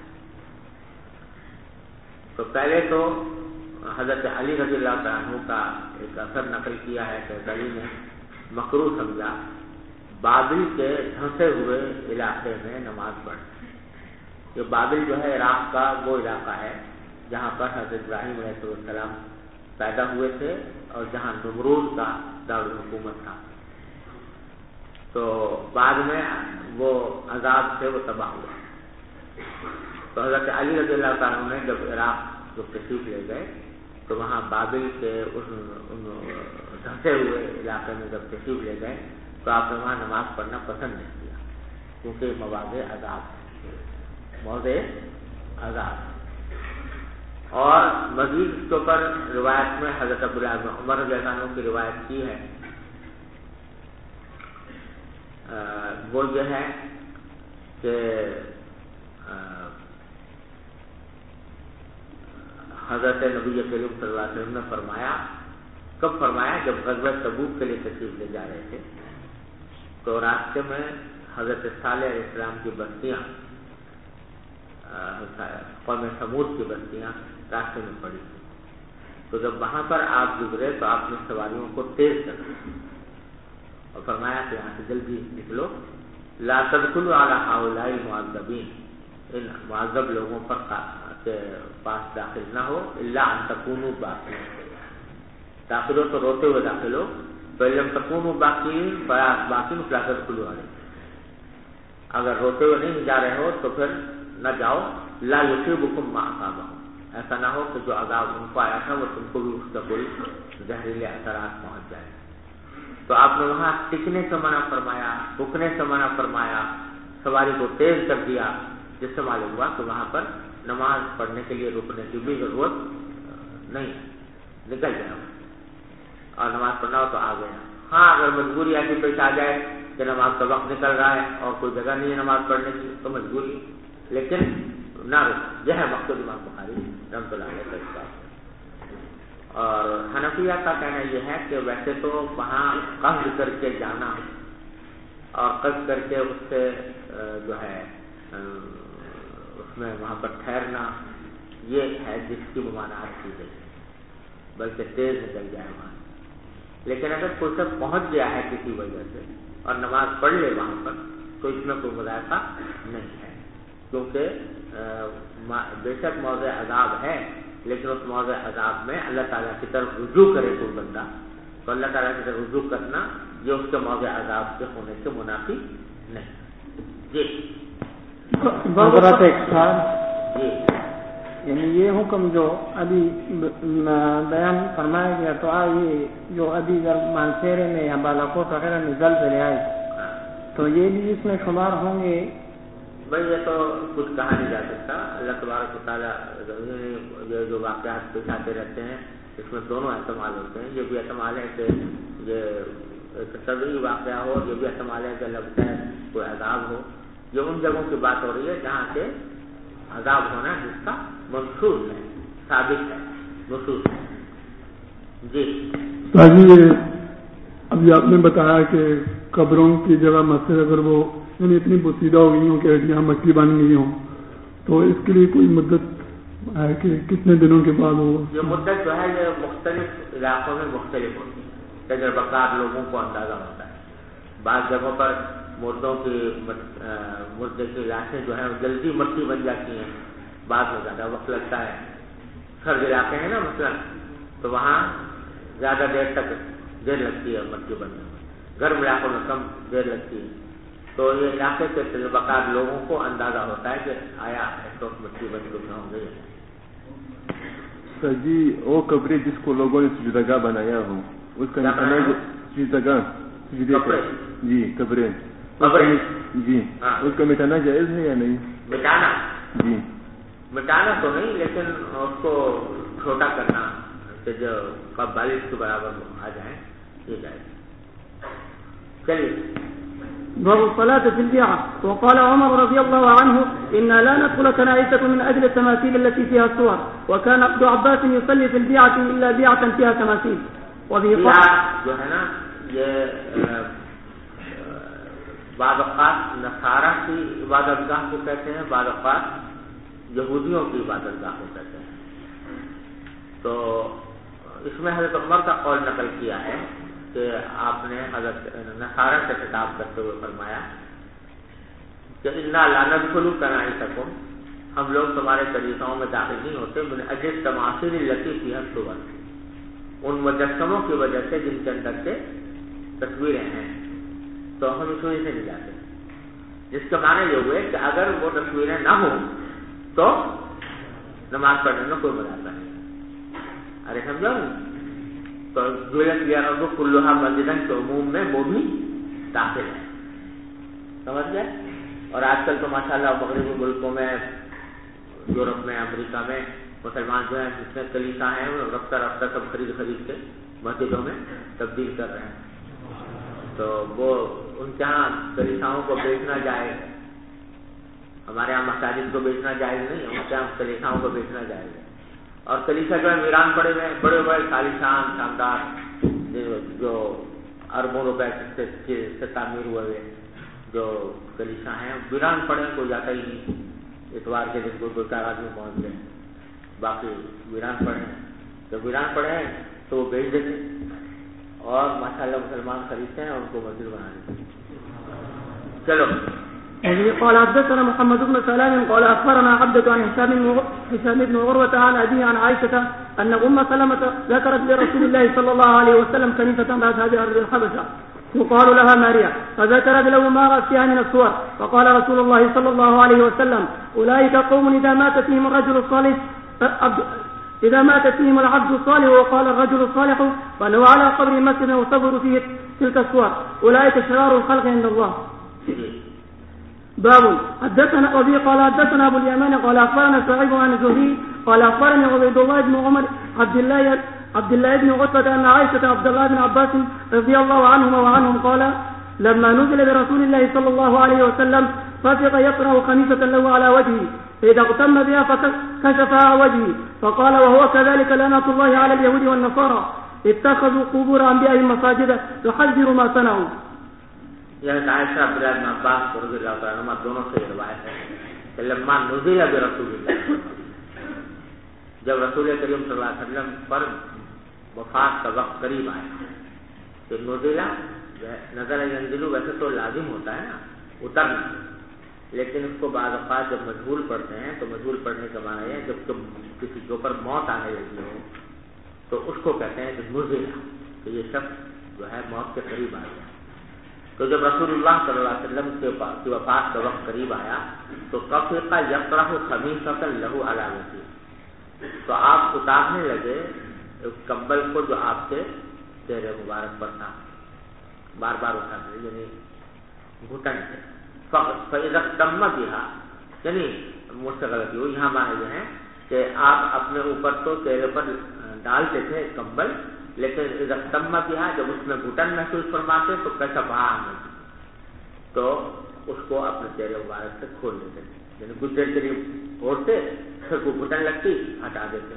تو پہلے تو حضرت علی رضی اللہ تعالیٰ عنہ کا ایک اثر نقل کیا ہے کہ علی نے مکروہ سمجھا بابل کے دھنسے ہوئے علاقے میں نماز پڑھنا. یہ بابل جو ہے عراق کا وہ علاقہ ہے جہاں پر حضرت ابراہیم علیہ السلام پیدا ہوئے تھے اور جہاں نمرود کا دارالحکومت تھا. تو بعد میں وہ عذاب سے وہ تباہ ہوا. تو حضرت علی رضی اللہ تعالیٰ نے جب عراق تشریف لے گئے تو وہاں بابل کے ان دھنسے ہوئے علاقے میں جب تشریف لے گئے تو آپ نے وہاں نماز پڑھنا پسند نہیں کیا کیونکہ مواضع عذاب. اور مزید اس کے اوپر روایت میں حضرت عبداللہ بن عمر رضی اللہ عنہ کی روایت کی ہے. وہ یہ ہے کہ حضرت نبی کریم صلی اللہ علیہ وسلم نے فرمایا، کب فرمایا؟ جب غزوہ تبوک کے لیے تشریف لے جا رہے تھے تو راستے میں حضرت صالح علیہ السلام کی بستیاں، قوم سمود کی بستیاں راستے میں پڑی تھی. تو جب وہاں پر آپ گزرے تو آپ نے سواریوں کو تیز کر دیا اور فرمایا کہ یہاں سے جلدی نکلو. لا تدخلوا علی ہؤلاء المعذبین، ان معذب لوگوں پر کے پاس داخل نہ ہو. الا ان تکونوا باقین، داخل ہو تو روتے ہوئے داخل ہو. فَإِن تکونوا باقین فلا تدخلوا علیہم، اگر روتے ہوئے نہیں جا رہے ہو تو پھر نہ جاؤ. لا یصیبکم ما اصابہم، ایسا نہ ہو کہ جو عذاب ان کو آیا تھا وہ تم کو بھی اس کا کوئی زہریلے اثرات پہنچ جائے. تو آپ نے وہاں ٹکنے سے منع فرمایا، رکنے سے منع فرمایا، سواری کو تیز کر دیا، جس سے معلوم ہوا کہ وہاں پر نماز پڑھنے کے لیے رکنے کی بھی ضرورت نہیں، نکل جائے اور نماز پڑھنا ہو تو آ گیا. ہاں اگر مجبوری ایسی پیش آ جائے کہ نماز کا وقت نکل رہا ہے اور کوئی جگہ نہیں ہے نماز پڑھنے کی تو مجبوری، لیکن نہ رک. یہ ہے مقصود امام بخاری رحمۃ اللہ علیہ کا حساب. اور حنفیہ کا کہنا یہ ہے کہ ویسے تو وہاں قصد کر کے جانا اور قصد کر کے اس سے جو ہے اس میں وہاں پر ٹھہرنا یہ ہے جس کی ممانعت کی گئی، بلکہ تیز نکل جائے وہاں. لیکن اگر کوئی سب پہنچ گیا ہے کسی وجہ سے اور نماز پڑھ لے وہاں پر تو اس میں کوئی مذائقہ نہیں ہے، کیونکہ بے شک موضع عذاب ہے، لیکن اس موضع عذاب میں اللہ تعالیٰ کی طرف رجوع کرے کوئی بندہ تو اللہ تعالیٰ کی طرف رجوع کرنا یہ اس کے موضع عذاب کے ہونے کے منافی نہیں. جی جی یعنی یہ حکم جو ابھی بیان فرمایا گیا تو یہ جو ابھی مانسیرے میں یا بالاکوٹ وغیرہ میں زلزلے آئے تو یہ بھی اس میں شمار ہوں گے؟ بھائی یہ تو کچھ کہا نہیں جا سکتا. اللہ تبارک و تعالیٰ یہ جو واقعات پیش آتے رہتے ہیں اس میں دونوں احتمال ہوتے ہیں. یہ بھی احتمال ہے کہ یہ ایک طبعی واقعہ ہو، یہ بھی احتمال ہے کہ اللہ ہے کوئی عذاب ہو. یہ ان جگہوں کی بات ہو رہی ہے جہاں سے عذاب ہونا جس کا منصوص ہے، ثابت ہے، منصوص ہے. جی ابھی آپ نے بتایا کہ قبروں کی جگہ مسجد اگر وہ یعنی اتنی پوسیدہ ہو گئی ہوں کہ یہاں مٹی بن گئی ہوں تو اس کے لیے کوئی مدت ہے کہ کتنے دنوں کے بعد ہو؟ یہ مدت جو ہے یہ مختلف علاقوں میں مختلف ہوتی ہے، تجربہ کار لوگوں کو اندازہ ہوتا ہے. بعض جگہوں پر مردے کی لاشیں جو ہیں جلدی مٹی بن جاتی ہیں، بعد میں زیادہ وقت لگتا ہے. سرد علاقے ہیں نا مثلا تو وہاں زیادہ دیر لگتی ہے مٹی بننے میں، گرم علاقوں میں کم دیر لگتی ہے. تو یہ علاقے کے تجربہ کار لوگوں کو اندازہ ہوتا ہے کہ آیا اس وقت مٹی بن کے ہو گئی. سر جی وہ قبریں جس کو لوگوں نے سجدگاہ بنایا ہو اس کا سجدگاہ جی قبریں جی اس کا مٹانا جائز ہے یا نہیں؟ مٹانا جی مٹانا تو نہیں، لیکن اس کو چھوٹا کرنا کہ جو بالغ کے برابر آ جائیں یہ جائے. چلیے باب الصلاة في البيعة. وقال عمر رضي الله عنه إنا لا ندخل كنائسة من أجل التماثيل التي فيها الصور، وكان ابن عباس يصلي في البيعة إلا بيعة فيها تماثيل. وبه جو ہے نا یہ بعض اوقات نصارہ کی عبادت گاہ کو کہتے ہیں، بعض اوقات یہودیوں کی عبادت گاہ کو کہتے ہیں. تو اس میں حضرت عمر کا قول نقل کیا ہے کہ آپ نے حضرت نصارہ سے خطاب کرتے ہوئے فرمایا کہ انا لا ندخل کنائسکم، ہم لوگ تمہارے کلیساؤں میں داخل نہیں ہوتے من اجل تماثیل التی فیہا صور، ان مجسموں کی وجہ سے جن کے اندر سے تصویریں ہیں، تو ہم اس وجہ سے نہیں جاتے، جس کے معنی یہ ہوئے کہ اگر وہ تصویریں نہ ہوں تو نماز پڑھنے میں کوئی مذاق نہیں۔ ارے سمجھو، تو کلھا مسجدن کے عموم میں وہ بھی داخل ہے، سمجھ گئے؟ اور آج کل تو ماشاءاللہ مغربی ملکوں میں، یورپ میں، امریکہ میں مسلمان جو ہیں جس میں کلیسا ہیں وہ رفتہ رفتہ سب خرید کے مسجدوں میں تبدیل کر رہے ہیں، تو وہ ان کے یہاں کلیساؤں کو بیچنا جائز، ہمارے یہاں مساجد کو بیچنا جائز نہیں، ان کے یہاں کلیساؤں کو بیچنا جائز ہے۔ اور کلیسا جو ہے ویران پڑے ہوئے بڑے بڑے عالیشان شاندار جو اربوں روپے سے تعمیر ہوئے جو کلیسا ہیں ویران پڑے، کوئی جاتا ہی نہیں، اتوار کے دن کوئی 4 آدمی پہنچ گئے، باقی ویران پڑے ہیں، تو ویران پڑے ہیں تو وہ بیچ دیتے اور ماشاءاللہ مسلمان خریدتے ہیں اور ان کو مسجد بنا دیتے ہیں۔ چلو قال حدثنا محمد بن سلام قال اخبرنا عبدة عن هشام بن عروة عن أبيه عن عائشة أن أم سلمة ذكرت لرسول الله صلى الله عليه وسلم كنيسة بأصحاب أرض الحبشة يقال لها ماريا، فذكرت له ما رأت فيها من الصور، فقال رسول الله صلى الله عليه وسلم أولئك قوم إذا مات فيهم الرجل الصالح إذا مات فيهم العبد الصالح وقال الرجل الصالح بنوا على قبر مسجد وصبروا فيه تلك الصور أولئك شرار الخلق عند الله. باب حدثنا أبي قال حدثنا أبو اليمان قال أخبرنا سعيد عن الزهري قال أخبرني عبيد الله بن عمر عبد الله بن عتبة أن عائشة عبد الله بن عباس رضي الله عنهما وعنهم قال لما نزل برسول الله صلى الله عليه وسلم فسق يقرأ خميسة له على وجهه فإذا اغتم بها فكشفها وجهه فقال وهو كذلك لعنة الله على اليهود والنصارى اتخذوا قبور أنبيائهم مساجد يحذر ما صنعوا. یہ عائشہ عبداللہ بن عباس رضی اللہ تعالیٰ عنہما دونوں سے روایت ہے کہ لما نزل برسول اللہ، جب رسول کریم صلی اللہ علیہ وسلم پر وفات کا وقت قریب آیا، تو نزلہ نظر ینزل ویسے تو لازم ہوتا ہے نا اترنا، لیکن اس کو بعض اوقات جب مجہول پڑھتے ہیں تو مجہول پڑھنے کا معنی ہے جب کسی کے اوپر موت آنے لگی ہو تو اس کو کہتے ہیں کہ نزلہ، کہ یہ شخص جو ہے موت کے قریب آ گیا۔ تو جب رسول اللہ صلی اللہ علیہ وسلم کی وفات کا وقت قریب آیا تو کفیقہ یقرأ خمیصۃ لہ علی وجہہ، تو آپ اتارنے لگے اس کمبل کو جو آپ کے چہرے مبارک پر تھا، بار بار اٹھاتے یعنی گھٹن سے، فإذا اغتم بها، یعنی مجھ سے غلطی ہوئی، یہاں معنی یہ ہے کہ آپ اپنے اوپر تو چہرے پر ڈالتے تھے کمبل، لیکن اذا اغتم بها جب اس میں گھٹن محسوس فرماتے تو کشفها، تو اس کو اپنے چہرے مبارک سے کھول دیتے، یعنی کچھ دیر کے لیے اوڑھتے پھر کو گھٹن لگتی ہٹا دیتے۔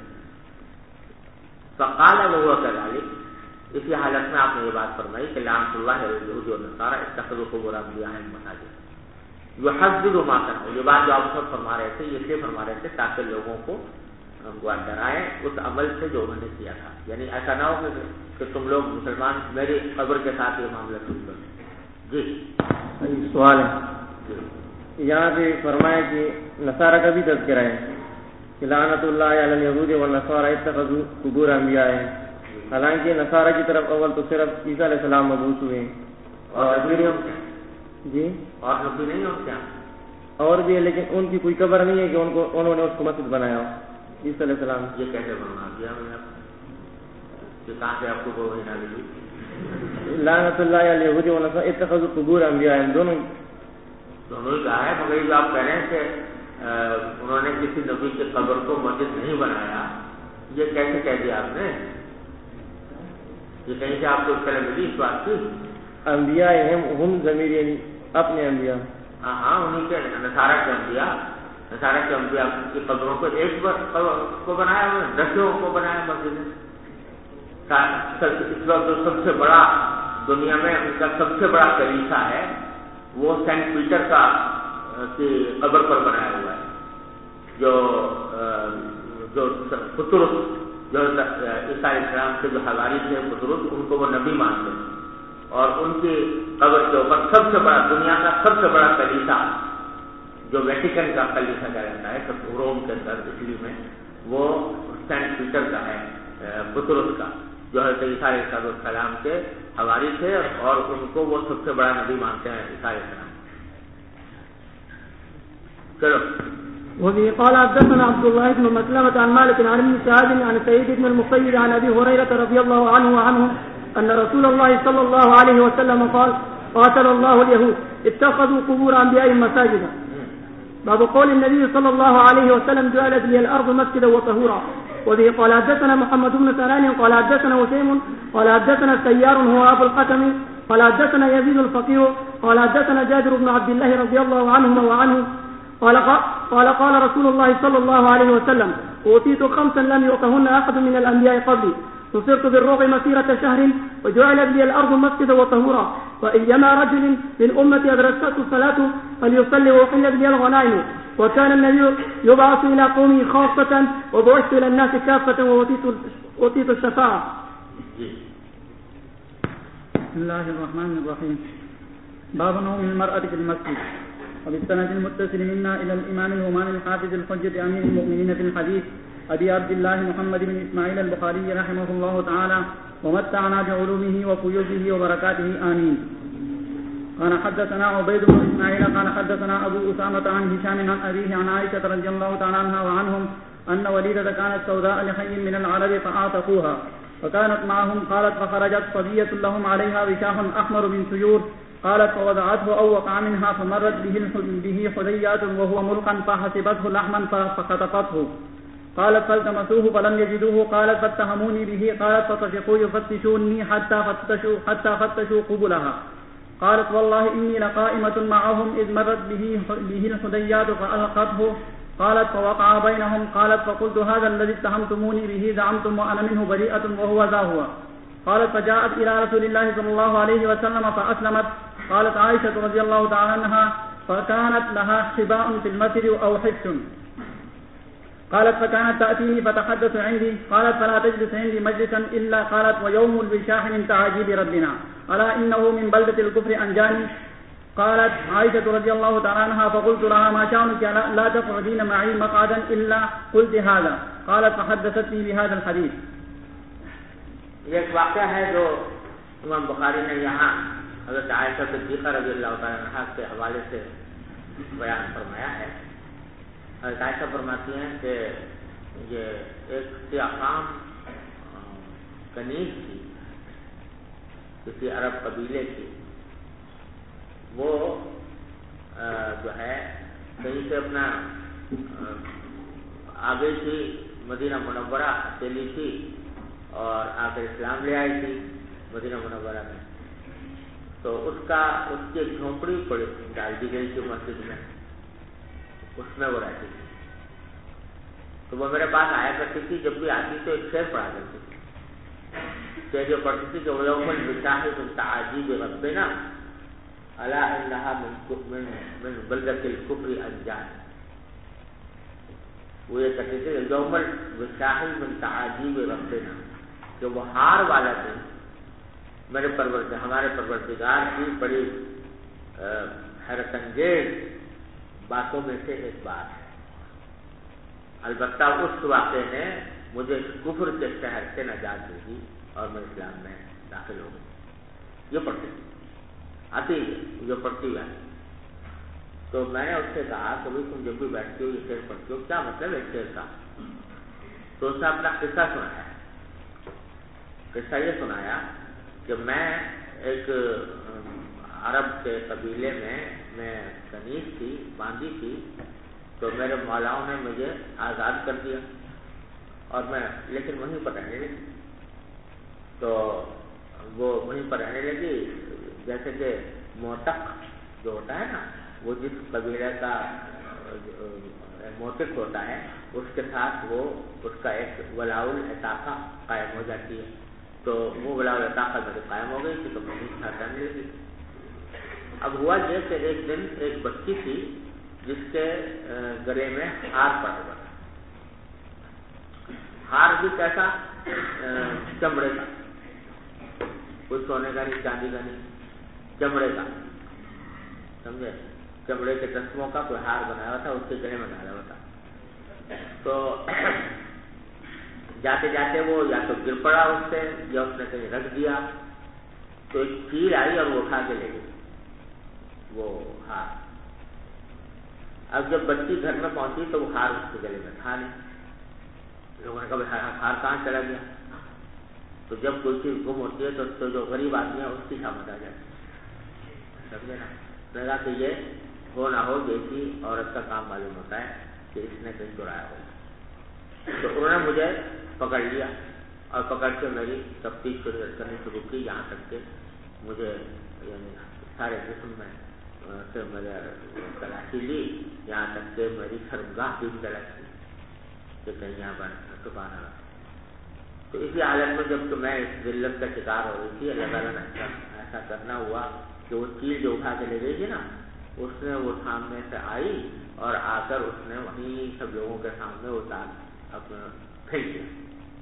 فقال وهو كذلك، اسی حالت میں آپ نے یہ بات فرمائی کہ لعنت اللہ علی اليہود والنصارى اتخذوا قبور انبیائهم مساجد یحذر ما صنعوا، یہ بات جو آپ سب فرما رہے تھے یہ اس لیے فرما رہے تھے تاکہ لوگوں کو ڈرائیں اس عمل سے جو انہوں نے کیا تھا، یعنی ایسا نہ ہو کہ تم لوگ مسلمان میری قبر کے ساتھ یہ معاملہ شروع کر دیں۔ جی سوال ہے، یہاں پہ فرمایا کہ نصارہ کا بھی تذکرہ ہے کہ لعنت اللہ علی الیہود والنصارى اتخذوا قبور انبیائهم، حالانکہ نصارہ کی طرف اول تو صرف عیسیٰ علیہ السلام مبعوث ہوئے اور جی اور نبی نہیں ہو کیا؟ اور بھی ہے، لیکن ان کی کوئی قبر نہیں ہے کہ انہوں نے اس کو مسجد بنایا ہو عیسیٰ علیہ السلام۔ یہ کیسے بنوا دیا میں نے کہ کہاں سے آپ کو وہ وحی نازل ہوئی؟ لعنت اللہ علی الیہود والنصارى اتخذوا قبور انبیائهم، دونوں ہی کہا ہے، مگر جو آپ کہہ رہے ہیں کہ انہوں نے کسی نبی کی قبر کو مسجد نہیں بنایا، یہ کیسے کہہ دیا آپ نے؟ یہ کہیں سے آپ کو اس طرح ملی اس بات کی؟ انبیاء ہم ضمیر یعنی اپنے انبیاء، ہاں انہیں کے نصارہ کے انبیاء کی قبروں کو ایک کو بنایا انہوں نے، دسوں کو بنایا مسجد میں۔ اس وقت جو سب سے بڑا دنیا میں ان کا سب سے بڑا کلیسا ہے وہ سینٹ پیٹر کا کی قبر پر بنایا ہوا ہے، جو پترس جو عیسیٰ علیہ السلام کے جو حواری تھے پترس، ان کو وہ نبی مانتے ہیں، اور ان کی قبر کے اوپر سب سے بڑا دنیا کا سب سے بڑا کلیسا جو ویٹیکن کا خلیفہ کا رہتا ہے روم کے اندر اٹلی میں، وہ سینٹ پیٹر کا ہے، بطرس کا، جو حضرت عیسیٰ علیہ السلام کے حواری تھے اور ان کو وہ سب سے بڑا نبی مانتے ہیں عیسیٰ علیہ السلام. چلو. وفي قال حدثنا عبد الله بن مسلمة عن مالك عن ابن شهاب عن سعيد بن المسيب عن ابي هريرة رضي الله عنه وعنهم ان رسول الله صلى الله عليه وسلم قال قاتل الله اليهود اتخذوا قبور انبيائهم مساجدا. باب قول النبي صلى الله عليه وسلم جعلت لي الارض مسجدا وطهورا. وبه قال حدثنا محمد بن سنان قال حدثنا وسيم قال حدثنا السيار هو ابو الحكم قال حدثنا يزيد الفقيه قال حدثنا جابر بن عبد الله رضي الله عنهما وعنه قال رسول الله صلى الله عليه وسلم أوتيت 5 لم يؤتهن أحد من الأنبياء قبلي نصرت بالرعب مسيرة شهر وجعلت لي الأرض مسجدا وطهورا وأيما رجل من أمتي أدركته الصلاة فليصلي وحلت لي الغنائم وكان النبي يبعث إلى قومه خاصة وبعثت إلى الناس كافة وأوتيت الشفاعة. بسم الله الرحمن الرحيم. باب نوم المرأة في المسجد. وبالسند المتصل منا إلى الإمام الهمام الحافظ الحجة أمير المؤمنين في الحديث أبي عبد الله محمد بن إسماعيل البخاري رحمه الله تعالى ومتعنا بعلومه وفيوزه وبركاته آمين. قال حدثنا عبيد بن إسماعيل قال حدثنا أبو أسامة عن هشام عن أبيه عن عائشة رضي الله تعالى عنها وعنهم أن وليدة كانت سوداء لحي من العرب فأعتقوها فكانت معهم. قالت فخرجت صبية لهم عليها وشاح أحمر من سيور. قالت فوضعته أو وقع منها فمرت به حديات وهو ملقا فحسبته لحما فخطفته. قالت فالتمسوه فلم يجدوه. قالت فاتهموني به. قالت فطفقوا يفتشوني حتى فتشوا قبلها. قالت والله إني لقائمة معهم إذ مرت به الحديات فألقته. قالت فوقع بينهم. قالت فقلت هذا الذي اتهمتموني به زعمتم وأنا منه بريئة وهو ذا هو. قالت فجاءت إلى رسول الله صلى الله عليه وسلم فأسلمت. قالت عائشة رضي الله تعالى عنها فكانت لها حباء في المسجد أو حفش. قالت فكانت تأتيني فتحدث عندي. قالت فلا تجلس عندي مجلسا إلا قالت ويوم الوشاح من تعاجيب ربنا ألا إنه من بلدة الكفر أنجاني. قالت عائشة رضي الله تعالى عنها فقلت لها ما شأنك لا تقعدين معي مقعدا إلا قلت هذا. قالت فحدثتني بهذا الحديث. یہ ایک واقعہ ہے جو امام بخاری نے یہاں حضرت عائشہ صدیقہ رضی اللہ تعالیٰ عنہا کے حوالے سے بیان فرمایا ہے. حضرت عائشہ فرماتی ہیں کہ یہ ایک سیاحام کنیز تھی کسی عرب قبیلے کی. وہ جو ہے کہیں سے اپنا آگے تھی مدینہ منورہ اکیلی تھی اور آ کر اسلام لے آئی تھی مدینہ منورہ میں. تو اس کی جھونپڑی پڑی ڈال دی گئی تھی مسجد میں، اس میں وہ رہتی تھی. تو وہ میرے پاس آیا کرتی تھی، جب بھی آتی تو ایک شعر پڑھا کرتی تھی. شعر یہ پڑھتی تھی کہ وَيَوْمَ الْوِشَاحِ مِنْ تَعَاجِيبِ رَبِّنَا أَلَا إِنَّهَا مِنْ بَلْدَةِ الْكُفْرِ أَنْجَانِ. وہ یہ کہتے تھے یوم الوشاح من تعاجیب ربنا، کہ وہ ہار والا دن ہمارے پروردگار کی بڑی حیرت انگیز باتوں میں سے ایک بات ہے. البتہ اس واقعے نے مجھے کفر کے شہر سے نجات دے دی اور میں اسلام میں داخل ہو گئی. یہ پڑھتی آتی جو پڑھتی ہے. تو میں نے اس سے کہا کہ بھائی تم جب بھی بیٹھتی ہو یہ شعر پڑھتی ہو، کیا مطلب ہے شعر کا؟ تو اس نے اپنا قصہ سنایا. قصہ یہ سنایا کہ میں ایک عرب کے قبیلے میں کنیز تھی، باندھی تھی. تو میرے مولاؤں نے مجھے آزاد کر دیا اور میں لیکن وہیں پر رہنے لگی. تو وہ وہیں پر رہنے لگی جیسے کہ موتق جو ہوتا ہے نا، وہ جس قبیلے کا موتق ہوتا ہے اس کے ساتھ وہ اس کا ایک ولاء العتاقہ قائم ہو جاتی ہے. تو وہ ولاء العتاقہ میرے قائم ہو گئی تھی تو میں نہیں ساتھ رہنے لگی. اب ہوا یہ کہ ایک دن ایک بچی تھی جس کے گلے میں ہار پڑا ہوا تھا. ہار بھی کیسا؟ چمڑے کا، کوئی سونے کا نہیں، چاندی کا نہیں، چمڑے کا، سمجھے؟ چمڑے کے تسموں کا کوئی ہار بنایا ہوا تھا، اس کے گلے میں ڈالا ہوا تھا. تو جاتے جاتے وہ یا تو گر پڑا اس سے یا اس نے کہیں رکھ دیا، تو ایک چیل آئی اور وہ اٹھا کے لے گئی وہ ہار. اب جب بچی گھر میں پہنچی تو وہ ہار اس کے گلے میں تھا نہیں. لوگوں نے کہا ہار کہاں چلا گیا؟ تو جب کوئی چیز گم ہوتی ہے تو جو غریب آدمی ہے اس کی سمجھ آ جاتی ہے، سمجھے نا. لگا کہ یہ ہو نہ ہو دیسی عورت کا کام معلوم ہوتا ہے کہ اس نے کہیں چرایا ہوگا. تو انہوں نے مجھے پکڑ لیا اور پکڑ کے میری تفتیش کرنی شروع کی، یہاں تک کہ مجھے یعنی سارے جسم میں سے میں تلاشی لی، یہاں تک کہ میری شرمگاہ بھی تلاش کی کہ کہیں یہاں پر چھپا نہ رہا. تو اسی حالت میں جب کہ میں اس ذلت کا شکار ہو رہی تھی، اللہ تعالیٰ نے ایسا کرنا ہوا کہ وہ چیز جو اٹھا کے لے گئی تھی نا، اس نے وہ سامنے سے آئی اور آ کر اس نے وہیں سب لوگوں کے سامنے وہ دان اپنا پھینک دیا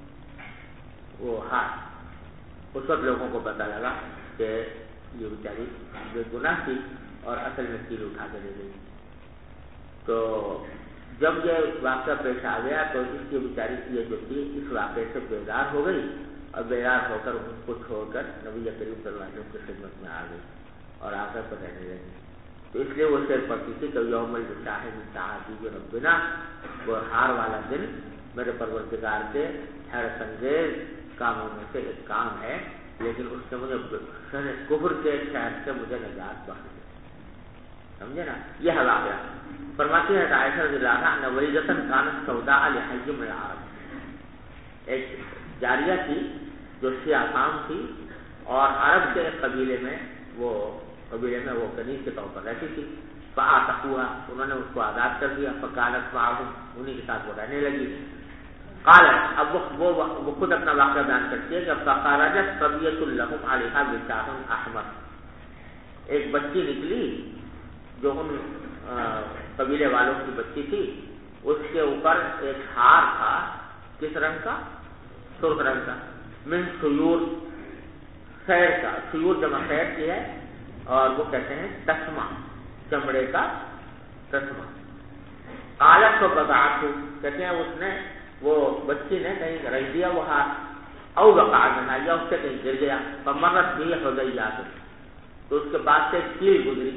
وہ ہاتھ. اس وقت لوگوں کو پتہ لگا کہ یہ بیچاری بے گناہ تھی اور اصل میں تیر اٹھا کے لے گئی. تو جب یہ واقعہ پیش آ گیا تو اس کی بیچاری یہ جو تھی اس واقعے سے بیدار ہو گئی اور بیدار ہو کر ان کو چھوڑ کر نبی کریم صلی اللہ علیہ وسلم کی خدمت میں آ گئی اور آ کر رہنے لگی. تو اس لیے وہ شعر پڑھتی تھی کہ یوم الشاہد ربنا، وہ ہار والا دن میرے پروردگار کے حیرت انگیز کاموں میں سے ایک کام ہے، لیکن اس نے مجھے کفر کے شہر سے مجھے نجات بخشی. سمجھے نا. یہ ہے واقعہ. فرماتی ہے عائشہ رضی اللہ عنہا ان ولیدۃ کانت سوداء لحی من العرب، ایک جاریہ تھی جو سیاہ فام تھی اور عرب کے قبیلے میں وہ کنیز کے طور پر رہتی تھی. فاعتقوها، انہوں نے اس کو آزاد کر دیا. فکانت معهم، انہی کے ساتھ وہ رہنے لگی. قالت، اب وہ خود اپنا واقعہ بیان کرتی ہے کہ فخرجت صبیۃ لهم علیہا وشاح احمر، ایک بچی نکلی جو ان قبیلے والوں کی بچی تھی، اس کے اوپر ایک ہار تھا. کس رنگ کا؟ سرخ رنگ کا. من سیور، خیر کا. سیور جمع خیر کی ہے اور وہ کہتے ہیں تسمہ، چمڑے کا تسمہ. قالت فبضعته، کہتے ہیں اس نے وہ بچی نے کہیں رکھ دیا وہ ہار، او وقع منها، یا اس سے کہیں گر گیا. فمرت به حذیات، تو اس کے بعد سے چیل گزری.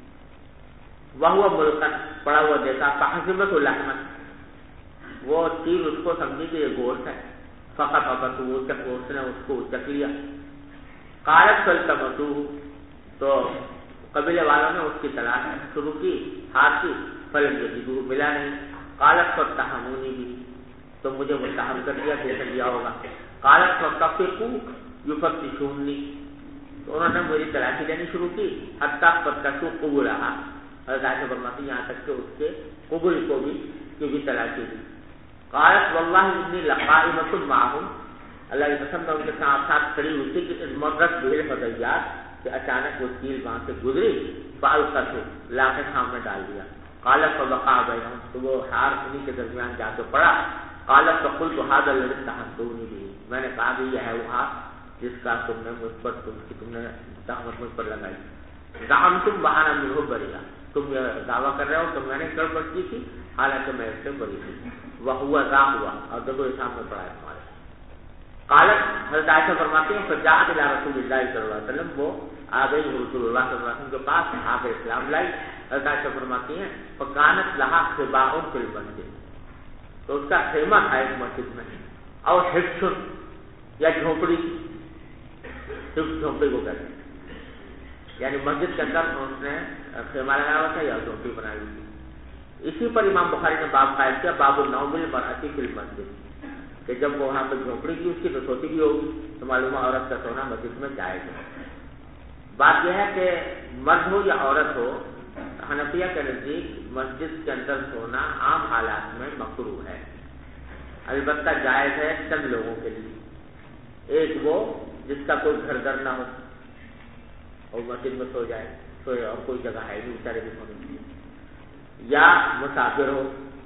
وہو ملقن، پڑا ہوا دیکھا. فحسبته لحما، وہ چیل اس کو سمجھی کہ یہ گوشت ہے. فقط اس نے اس کو چک لیا. قالت فالتمسوه، تو قبیلے والوں نے اس کی تلاش شروع کی ہاتھ کی. فلم یجدوه، ملا نہیں. قالت فاتهموني به، تو مجھے متهم کر دیا، دیکھ لیا ہوگا. قالت فطفقوا يفتشوني، تو انہوں نے میری تلاشی لینی شروع کی. حتی فتشوا قبولها، حضرت عائشہ فرماتی یہاں تک کہ اس کے قبول کو بھی تلاشی دی. قالت واللہ انی لقائمۃ معهم، اللہ کی قسم میں ان کے ساتھ کھڑی ہوئی تھی کہ مرت بہل فضیات، کہ اچانک وہ چیل وہاں سے گزری. فالقته، لا کے سامنے ڈال دیا. قالت فوقع بینہم، تو وہ ہار انہی کے درمیان جا کے پڑا. قالت فقلت هذا الذي اتهمتوني به، میں نے کہا کہ یہ ہے وہ ہار جس کا تم نے مجھ پر تہمت مجھ پر لگائی. زعمتم وانا منه بريئا، تم یہ دعویٰ کر رہے ہو کہ میں نے گڑبڑ کی تھی حالانکہ میں اس سے بری تھی. وہو ذا ہوا، اور دیکھو یہ سامنے پڑا ہے تمہارے. قالت، حضرت عائشہ فرماتی ہیں فجاءت الى رسول اللہ صلی اللہ علیہ وسلم، وہ آ گئی رسول اللہ صلی اللہ علیہ وسلم کے پاس، آ کر اسلام لائی. حضرت عائشہ فرماتی ہیں فکانت لہا خباء فی المسجد، تو اس کا خیمہ تھا ایک مسجد میں. اور حفظ یا جھونپڑی، حفظ جھونپڑی کو کہتے ہیں، یعنی مسجد کے اندر اس نے خیمہ لگایا ہوا تھا یا جھونپڑی بنائی ہوئی تھی. اسی پر امام بخاری نے باب قائم کیا، باب النوم المرأة فی المسجد، کہ جب وہ وہاں پہ جھونپڑی کی اس کی تو سوتی بھی ہوگی تو معلوم ہے عورت کا سونا مسجد میں جائز ہے. بات یہ ہے کہ مرد ہو یا عورت ہو، حنفیہ کے نزدیک مسجد کے اندر سونا عام حالات میں مکروہ ہے، البتہ جائز ہے چند لوگوں کے لیے. ایک وہ جس کا کوئی گھر در نہ ہو اور مسجد میں سوئے اور کوئی جگہ ہے نہیں بیچارے بھی سونے کے لیے، یا مسافر ہو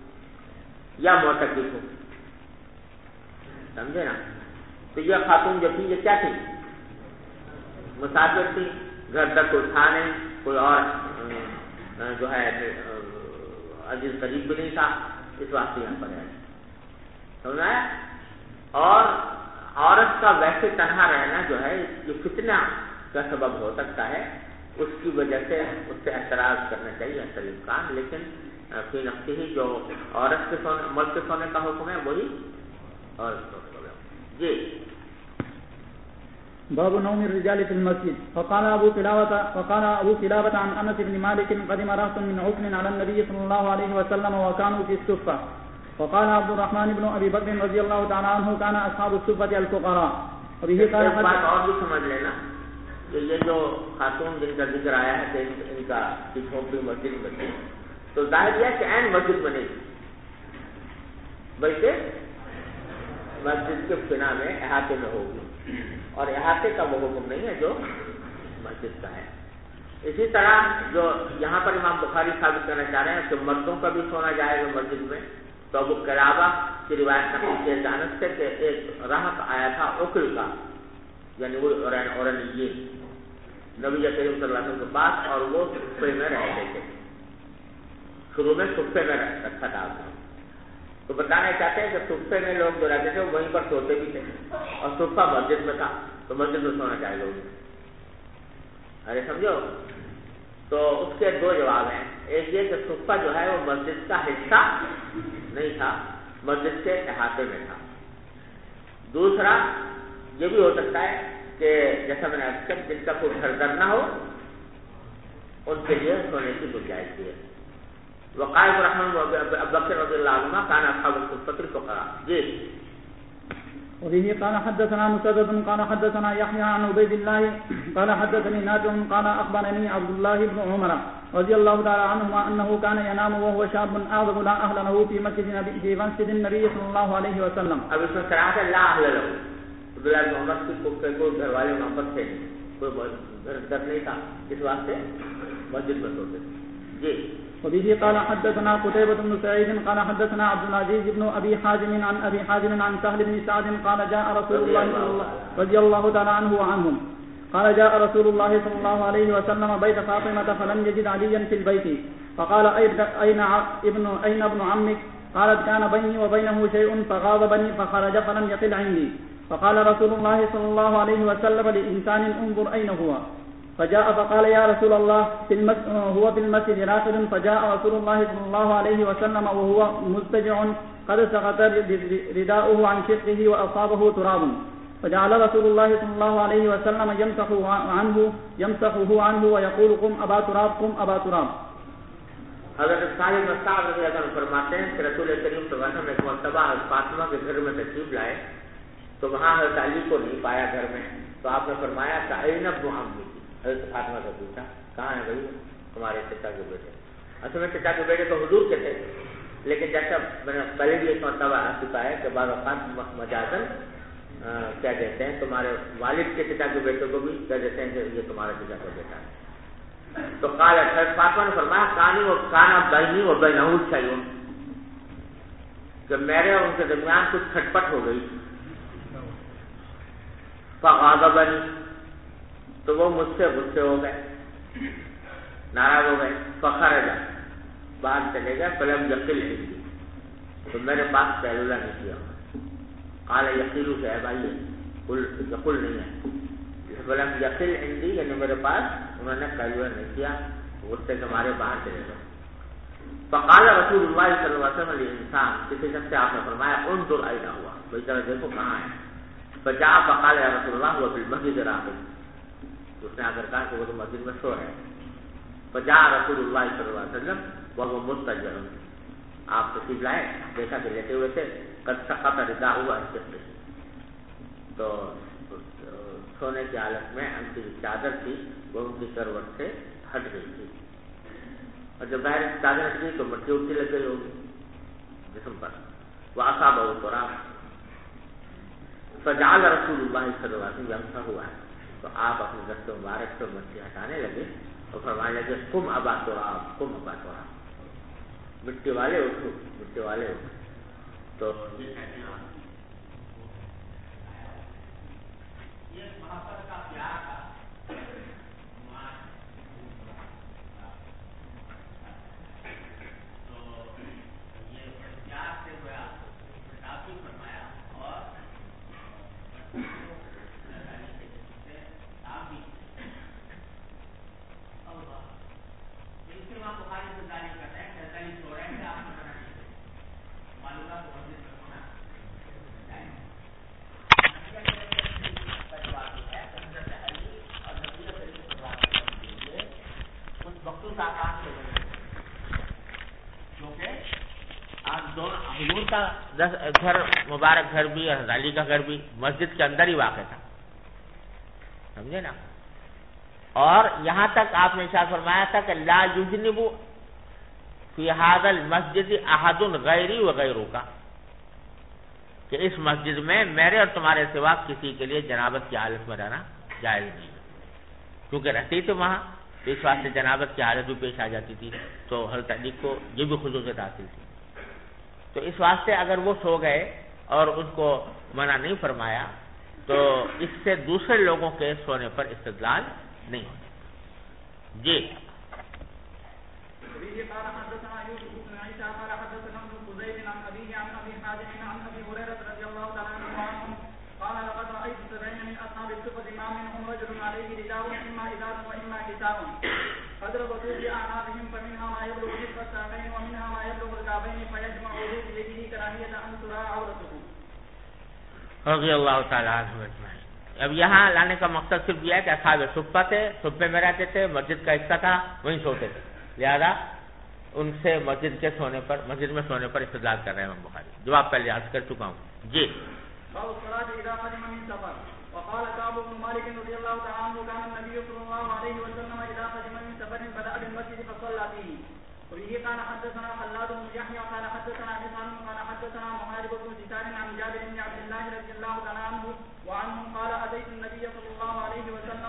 یا معتکف ہو. سمجھے نا. تو یہ خاتون جو تھی یہ کیا تھی؟ مسافر تھی، گھر تک کوئی تھا نہیں، کوئی اور جو ہے عزیز قریب بھی نہیں تھا، اس واسطے یہاں پر ہے، سمجھا ہے؟ اور عورت کا ویسے تنہا رہنا جو ہے یہ فتنہ کا سبب ہو سکتا ہے، اس کی وجہ سے اس سے اعتراض کرنا چاہیے اصل امکان، لیکن فی نفسہ ہی جو عورت کے سونے مرد کے سونے کا حکم ہے وہی عورت کو جی۔ باب نوم الرجال في المسجد. وقال ابو قلابة عن انس بن مالك قدم رهط من عفن على النبي صلى الله عليه وسلم وكانوا في الصفة. وقال عبد الرحمن بن ابي بكر رضي الله تعالى عنه كان اصحاب الصفة الفقراء. وبه قال ایک بات اور بھی سمجھ لینا کہ یہ جو خاتون جن کا ذکر آیا ہے کہ ان کا جھونپڑی مسجد میں تھی، تو ظاہر یہ کہ عین مسجد میں نہیں بلکہ مسجد کے بنا میں احاطے میں ہوگی، اور احاطے کا وہ حکم نہیں ہے جو مسجد کا ہے۔ اسی طرح جو یہاں پر امام بخاری ثابت کرنا چاہ رہے ہیں کہ مردوں کا بھی سونا جائے گا مسجد میں، تو ابو قلابہ کی روایت نقل کی جانب سے کہ ایک راہب آیا تھا عقل کا، یعنی وہ اورنیے نبی کریم صلی اللہ علیہ وسلم کے پاس، اور وہ صفے میں رہتے تھے، شروع میں صفے میں رکھا تھا، تو بتانا چاہتے ہیں کہ صفے میں لوگ جو رہتے تھے وہیں پر سوتے بھی تھے، اور صفہ مسجد میں تھا تو مسجد میں سونا چاہیے لوگ، ارے سمجھو؟ تو اس کے دو جواب ہیں، ایک یہ کہ صفہ جو ہے وہ مسجد کا حصہ نہیں تھا، مسجد کے احاطے میں تھا، دوسرا یہ بھی ہو سکتا ہے کہ جیسا میں نے عرض کیا جن کا کوئی گھر در نہ ہو ان کے لیے سونے کی گنجائش ہے۔ وقال الرحمن بکر رضی اللہ عنہ کان اصحاب الصفۃ الفقراء جی۔ وبه قال حدثنا مسدد قال حدثنا يحيى عن عبيد الله قال حدثني نافع قال اخبرني عبد الله بن عمر رضي الله تعالى عنهما انه كان ينام وهو شاب اعظم لا اهل له في مسجد النبي صلى الله عليه وسلم. اب اس میں صراحت لا اهل له، عبداللہ بن عمر کوئی گھر والے وہاں پر تھے، کوئی گھر در نہیں تھا، اس واسطے مسجد میں سوتے تھے جی۔ وبه قال حدثنا قتيبة بن سعيد قال حدثنا عبد العزيز بن ابي حازم عن ابي حازم عن سهل بن سعد قال جاء رسول الله رضي الله تعالى عنه وعنهم قال جاء رسول الله صلى الله عليه وسلم بيت فاطمة فلم يجد عليا في البيت فقال أين ابن عمك؟ قالت كان بيني وبينه شيء فغاضبني فخرج فلم يقل عندي فقال رسول الله صلى الله عليه وسلم لإنسان انظر أين هو؟ فجاء فقال يا رسول الله هو في المسجد راقد. فجاء رسول الله صلى الله عليه وسلم وهو مضطجع قد سقط رداؤه عن شقه وأصابه تراب، فجعل رسول الله صلى الله عليه وسلم يمسحه عنه ويقول قم أبا تراب قم أبا تراب. حضرت صالح بن سعد رضی اللہ عنہ فرماتے ہیں کہ رسول کریم صلی اللہ علیہ وسلم ایک مرتبہ فاطمہ کے گھر میں تشریف لائے تو وہاں حضرت علی کو نہیں پایا گھر میں، تو آپ نے فرمایا کہ أين ابن عمك؟ حضرت فاطمہ سے پوچھا کہاں ہے بھائی تمہارے چچا کے بیٹے؟ اصل میں چچا کے بیٹے تو حضور کے تھے، لیکن جیسا میں نے پہلے بھی ایک مرتبہ آ چکا ہے کہ بعض اوقات مجازن کیا کہتے ہیں تمہارے والد کے چچا کے بیٹے کو بھی کہہ دیتے ہیں کہ یہ تمہارا چچا کا بیٹا ہے۔ تو حضرت فاطمہ نے فرمایا کانا بینی و بینہ شیء، کہ میرے اور ان کے درمیان کچھ کھٹپٹ ہو گئی، فغاضبنی، تو وہ مجھ سے غصے ہو گئے، ناراض ہو گئے، فخرج، باہر چلے گئے، فلم یقل عندی، تو میرے پاس قیلولہ نہیں کیا، قال یقیل سے ہے بھائی یقل نہیں ہے، فلم یقل عندی یعنی میرے پاس انہوں نے قیلولہ نہیں کیا، غصے کے مارے باہر چلے گئے۔ فقال رسول اللہ صلی اللہ علیہ وسلم للانسان، کسی شخص سے آپ نے فرمایا انظر اینا ہوا، بھائی ذرا دیکھو کہاں ہے، فجاء فقال یا رسول اللہ وہ فی المسجد راقد، اس نے آ کر کہا کہ وہ تو مسجد میں سو ہے۔ فجاء رسول اللہ صلی اللہ علیہ وسلم وهو مضطجع، آپ تشریف لائے، دیکھا کہ لیٹے ہوئے تھے، قد سقط رداؤه عن شقه، تو سونے کی حالت میں ان کی چادر تھی وہ ان کی کروٹ سے ہٹ گئی تھی، اور جب باہر چادر ہٹ گئی تو مٹی اٹھتی لگ گئی ہوگی جسم پر، واصابه تراب، فجعل رسول اللہ صلی اللہ علیہ وسلم یمسح ہوا ہے، تو آپ اپنے دست مبارک سے مٹی ہٹانے لگے اور فرمانے لگے قم ابا تراب قم ابا تراب، مٹی والے اٹھو مٹی والے اٹھو۔ تو امام بخاری سے تعلیم کرتے ہیں کہ کہیں سو رہے ہیں آپ کو منع نہیں کریں معلوم ہے تو مسجد میں سونا مخصوص آکار سے کیونکہ آپ دونوں حضور کا گھر مبارک گھر بھی اور حضرت علی کا گھر بھی مسجد کے اندر ہی واقع تھا، سمجھے نا. اور یہاں تک آپ نے ارشاد فرمایا تھا کہ لا یجنب فی ھذا المسجد احد غیری و غیرک، کہ اس مسجد میں میرے اور تمہارے سوا کسی کے لیے جنابت کی حالت میں رہنا جائز نہیں، کیونکہ رہتے تھے وہاں تو اس واسطے جنابت کی حالت بھی پیش آ جاتی تھی، تو حضرت علی کو یہ بھی خصوصیت حاصل تھی. تو اس واسطے اگر وہ سو گئے اور ان کو منع نہیں فرمایا تو اس سے دوسرے لوگوں کے سونے پر استدلال نہیں ہوتا. جی رضی اللہ تعالیٰ عنہ اجمعین. اب یہاں لانے کا مقصد صرف یہ ہے کہ اصحاب صفہ تھے، صفے میں رہتے تھے، مسجد کا حصہ تھا وہیں سوتے تھے، لہذا ان سے مسجد میں سونے پر استدلال کر رہے ہیں امام بخاری. جواب پہلے عرض کر چکا ہوں. جی وقال كعب بن مالك رضي الله تعالى عنه كان النبي صلى الله عليه وسلم اذا قدم من سفر بدا بالمسجد فصلى فيه. وبه قال حدثنا خلاد بن يحيى قال حدثنا حسان قال حدثنا محارب بن سكان عن جابر بن عبد الله رضي الله تعالى عنه وعنه قال اتيت النبي صلى الله عليه وسلم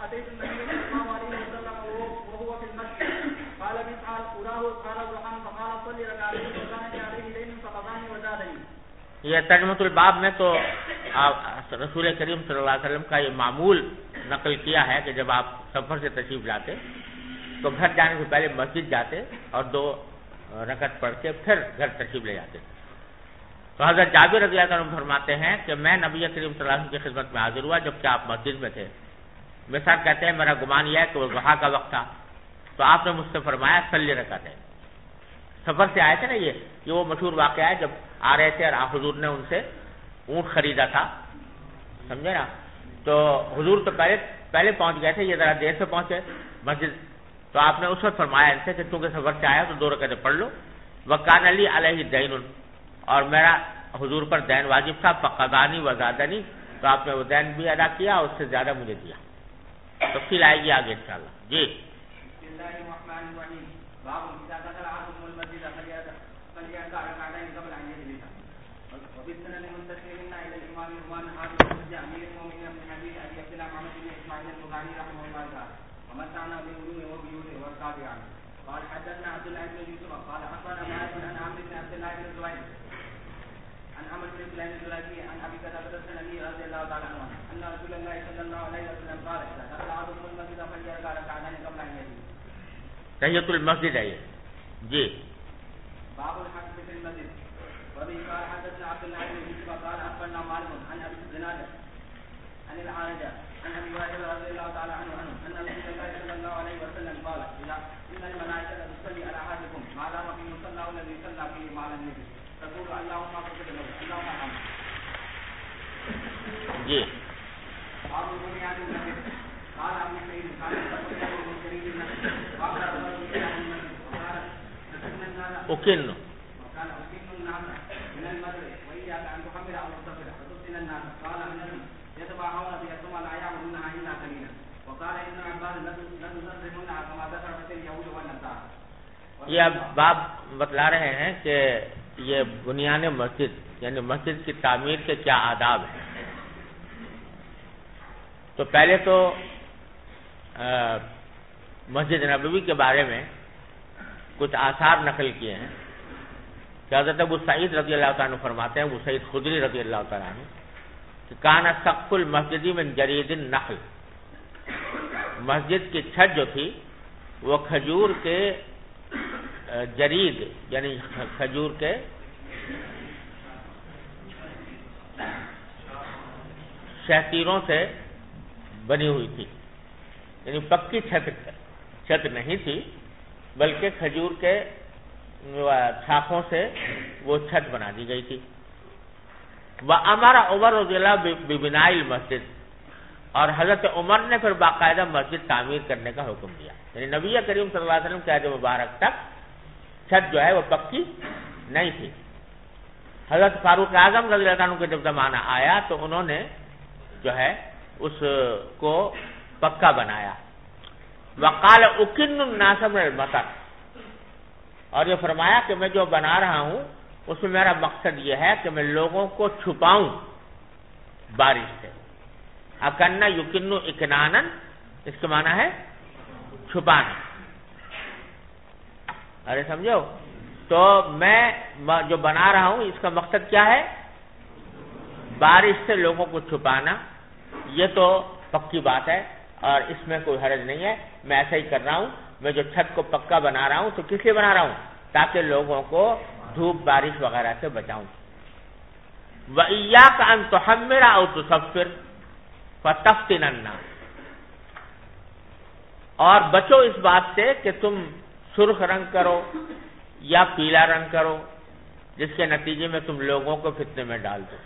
وهو في المسجد قال بسعى اراه قال ضحى فقال صلي ركعتين وكان عليه دين فقضاني وزادني. یہ ترجمۃ الباب میں تو رسول کریم صلی اللہ علیہ وسلم کا یہ معمول نقل کیا ہے کہ جب آپ سفر سے تشریف لاتے تو گھر جانے سے پہلے مسجد جاتے اور 2 رکعت پڑھ کے پھر گھر تشریف لے جاتے. تو حضرت جابر رضی اللہ عنہ فرماتے ہیں کہ میں نبی کریم صلی اللہ علیہ وسلم کی خدمت میں حاضر ہوا جبکہ آپ مسجد میں تھے. میرے ساتھ کہتے ہیں میرا گمان یہ ہے کہ وہ ضحیٰ کا وقت تھا، تو آپ نے مجھ سے فرمایا صلی رکعتین. سفر سے آئے تھے نا، یہ وہ مشہور واقعہ ہے جب آ رہے تھے اور آپ حضور نے ان سے اونٹ خریدا تھا، سمجھے نا. تو حضور تو پہلے پہنچ گئے تھے، یہ ذرا دیر سے پہنچے مسجد. تو آپ نے اس وقت فرمایا ان سے کہ چونکہ سفر سے آیا تو 2 رکعتیں پڑھ لو. وکان علی علیہ دین، اور میرا حضور پر دین واجب تھا. فقضانی وزادنی، تو آپ نے وہ دین بھی ادا کیا اور اس سے زیادہ مجھے دیا. تفصیل آئے گی آگے انشاءاللہ. جی قال حدثنا عبد الله بن يوسف قال اخبرنا مالك عن عمرو بن عبد الله بن الزبير عن عمرو بن سليمان الزبير عن ابي قتاده السلمي رضي الله تعالى عنه ان رسول الله صلى الله عليه وسلم قال اذا دخل احدكم المسجد فليركع ركعتين قبل ان يجلس. تحیۃ المسجد ہے یہ. جی باب الحق في المسجد. وبه قال حدثنا عبد الله بن يوسف قال اخبرنا مالك عن ابي الزناد عن العارج عن ابي هريره رضي الله تعالى عنه ان رسول الله صلى الله عليه وسلم قال اذا ان الملائكه تصلي على احدكم ما دام في مصلى الذي صلى فيه مع النبي تقول اللهم اغفر له اللهم ارحمه. جی باب بنيان المسجد. قال ابو سعيد قال تقول من شريك النبي قال رسول الله وقال تكن الناس اكن وكان اكن الناس من المدر واياك ان تحمل او تصبر فتفتن الناس. قال النبي يتبعون بيتم لا يعبدونها الا قليلا. وقال ابن عباس لنصرفنها كما ذكرت اليهود والنصارى. یہ اب باب بتلا رہے ہیں کہ یہ بنیان مسجد یعنی مسجد کی تعمیر کے کیا آداب ہیں. تو پہلے تو مسجد نبوی کے بارے میں کچھ آثار نقل کیے ہیں کہ حضرت ابو سعید رضی اللہ تعالیٰ عنہ فرماتے ہیں، ابو سعید خدری رضی اللہ تعالیٰ عنہ، کہ کانا سقف المسجد من جرید النخل، مسجد کی چھت جو تھی وہ کھجور کے جرید یعنی کھجور کے شہتیروں سے بنی ہوئی تھی، یعنی پکی چھت نہیں تھی بلکہ کھجور کے شاخوں سے وہ چھت بنا دی گئی تھی. وَأَمَرَ عمر رضی اللہ بِبِنَاءِ الْمَسْجِدِ، اور حضرت عمر نے پھر باقاعدہ مسجد تعمیر کرنے کا حکم دیا. یعنی نبی کریم صلی اللہ علیہ وسلم کے عہد مبارک تک چھت جو ہے وہ پکی نہیں تھی. حضرت فاروق اعظم رضی اللہ عنہ کے جب زمانہ آیا تو انہوں نے جو ہے اس کو پکا بنایا. وقال اکن الناس من المطر، اور یہ فرمایا کہ میں جو بنا رہا ہوں اس میں میرا مقصد یہ ہے کہ میں لوگوں کو چھپاؤں بارش سے. اکن یکن اکنانا، اس کا معنی ہے چھپانا. ارے سمجھو، تو میں جو بنا رہا ہوں اس کا مقصد کیا ہے؟ بارش سے لوگوں کو چھپانا. یہ تو پکی بات ہے اور اس میں کوئی حرج نہیں ہے. میں ایسا ہی کر رہا ہوں. میں جو چھت کو پکا بنا رہا ہوں تو کس لیے بنا رہا ہوں؟ تاکہ لوگوں کو دھوپ بارش وغیرہ سے بچاؤں. وَإِيَّاكَ أَن تُحَمِّرَ أَوْ تُصَفِّرَ فَتَفْتِنَ النَّاسَ، اور بچو اس بات سے کہ تم سرخ رنگ کرو یا پیلا رنگ کرو جس کے نتیجے میں تم لوگوں کو فتنے میں ڈال دو.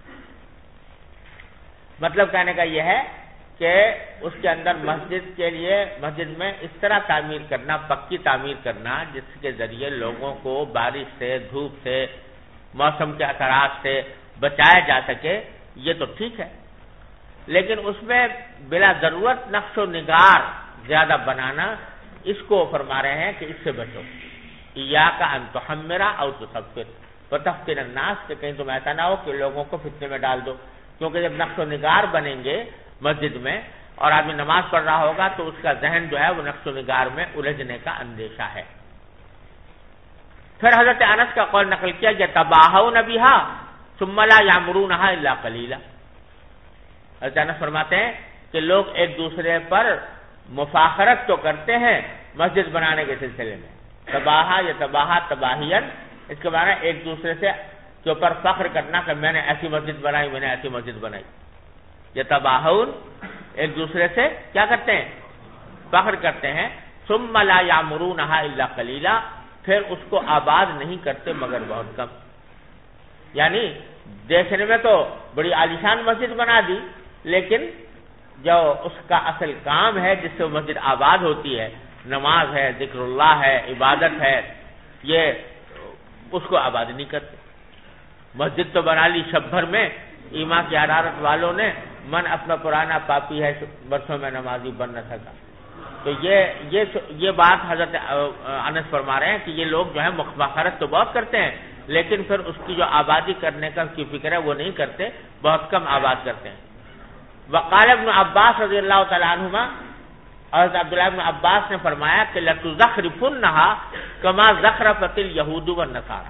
مطلب کہنے کا یہ ہے کہ اس کے اندر مسجد کے لیے، مسجد میں اس طرح تعمیر کرنا، پکی تعمیر کرنا جس کے ذریعے لوگوں کو بارش سے، دھوپ سے، موسم کے اثرات سے بچایا جا سکے، یہ تو ٹھیک ہے. لیکن اس میں بلا ضرورت نقش و نگار زیادہ بنانا، اس کو فرما رہے ہیں کہ اس سے بچو. ایاک ان تحمر او تصفر فتفتن الناس، کہ کہیں تم ایسا نہ ہو کہ لوگوں کو فتنے میں ڈال دو. کیونکہ جب نقش و نگار بنیں گے مسجد میں اور آدمی نماز پڑھ رہا ہوگا تو اس کا ذہن جو ہے وہ نقش و نگار میں الجھنے کا اندیشہ ہے. پھر حضرت انس کا قول نقل کیا کہ تباہون بہا ثم لا یامرونہا الا قلیلا. حضرت انس فرماتے ہیں کہ لوگ ایک دوسرے پر مفاخرت تو کرتے ہیں مسجد بنانے کے سلسلے میں. تباہا یا تباہا تباہین، اس کے معنی ایک دوسرے سے کے اوپر فخر کرنا کہ میں نے ایسی مسجد بنائی، میں نے ایسی مسجد بنائی. یہ تباہون، ایک دوسرے سے کیا کرتے ہیں؟ فخر کرتے ہیں. ثم لا یامرونہا الا قلیلا، پھر اس کو آباد نہیں کرتے مگر بہت کم. یعنی دیکھنے میں تو بڑی عالیشان مسجد بنا دی، لیکن جو اس کا اصل کام ہے جس سے وہ مسجد آباد ہوتی ہے، نماز ہے، ذکر اللہ ہے، عبادت ہے، یہ اس کو آباد نہیں کرتے. مسجد تو بنا لی شب بھر میں، ایمان کی حرارت والوں نے، من اپنا پرانا پاپی ہے، برسوں میں نمازی بن نہ سکا. تو یہ بات حضرت انس فرما رہے ہیں کہ یہ لوگ جو ہے مفاخرت تو بہت کرتے ہیں، لیکن پھر اس کی جو آبادی کرنے کا کی فکر ہے وہ نہیں کرتے، بہت کم آباد کرتے ہیں. وقال ابن عباس رضی اللہ تعالیٰ عنہما، حضرت عبداللہ ابن عباس نے فرمایا کہ لَتُزَخْرِفُنَّهَا كَمَا زَخْرَفَتِ الْيَهُودُ وَالنَّصَارَى،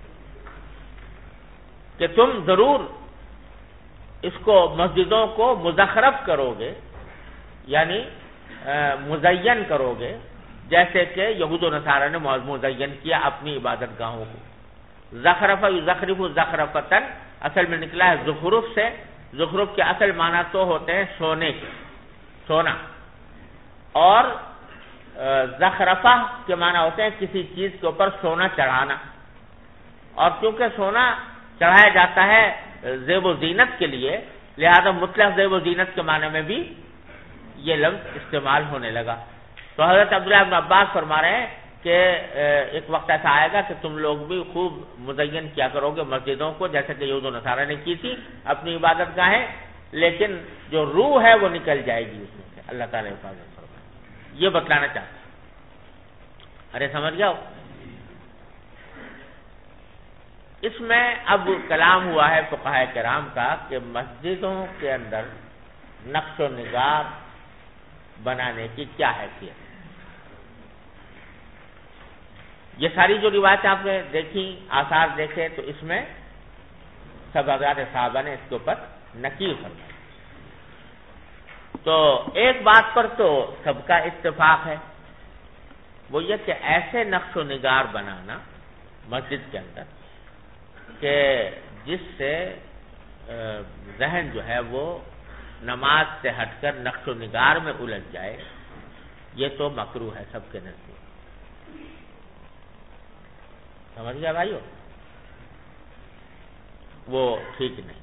کہ تم ضرور اس کو مسجدوں کو مزخرف کرو گے، یعنی مزین کرو گے، جیسے کہ یہود و نصارہ نے مزین کیا اپنی عبادت گاہوں کو. زخرف یزخرف زخرفتن اصل میں نکلا ہے زخرف سے. زخرف کے اصل معنی تو ہوتے ہیں سونے کے، سونا، اور زخرفہ کے معنی ہوتے ہیں کسی چیز کے اوپر سونا چڑھانا. اور کیونکہ سونا چڑھایا جاتا ہے زیب و زینت کے لیے، لہذا مطلق زیب و زینت کے معنی میں بھی یہ لفظ استعمال ہونے لگا. تو حضرت عبداللہ ابن عباس فرما رہے ہیں کہ ایک وقت ایسا آئے گا کہ تم لوگ بھی خوب مزین کیا کرو گے مسجدوں کو، جیسے کہ یہود و نصارہ نے کی تھی اپنی عبادت گاہیں، لیکن جو روح ہے وہ نکل جائے گی اس میں سے. اللہ تعالیٰ حفاظت فرمائے. یہ بتلانا چاہتا. ارے سمجھ گیا؟ اس میں اب کلام ہوا ہے فقہاء کرام کا کہ مسجدوں کے اندر نقش و نگار بنانے کی کیا حیثیت. یہ ساری جو روایتیں آپ نے دیکھی، آثار دیکھے، تو اس میں سب حضرات صحابہ نے اس کے اوپر نکیر فرمائی. تو ایک بات پر تو سب کا اتفاق ہے، وہ یہ کہ ایسے نقش و نگار بنانا مسجد کے اندر کہ جس سے ذہن جو ہے وہ نماز سے ہٹ کر نقش و نگار میں الجھ جائے، یہ تو مکروہ ہے سب کے نزدیک. سمجھ گیا بھائیو؟ وہ ٹھیک نہیں.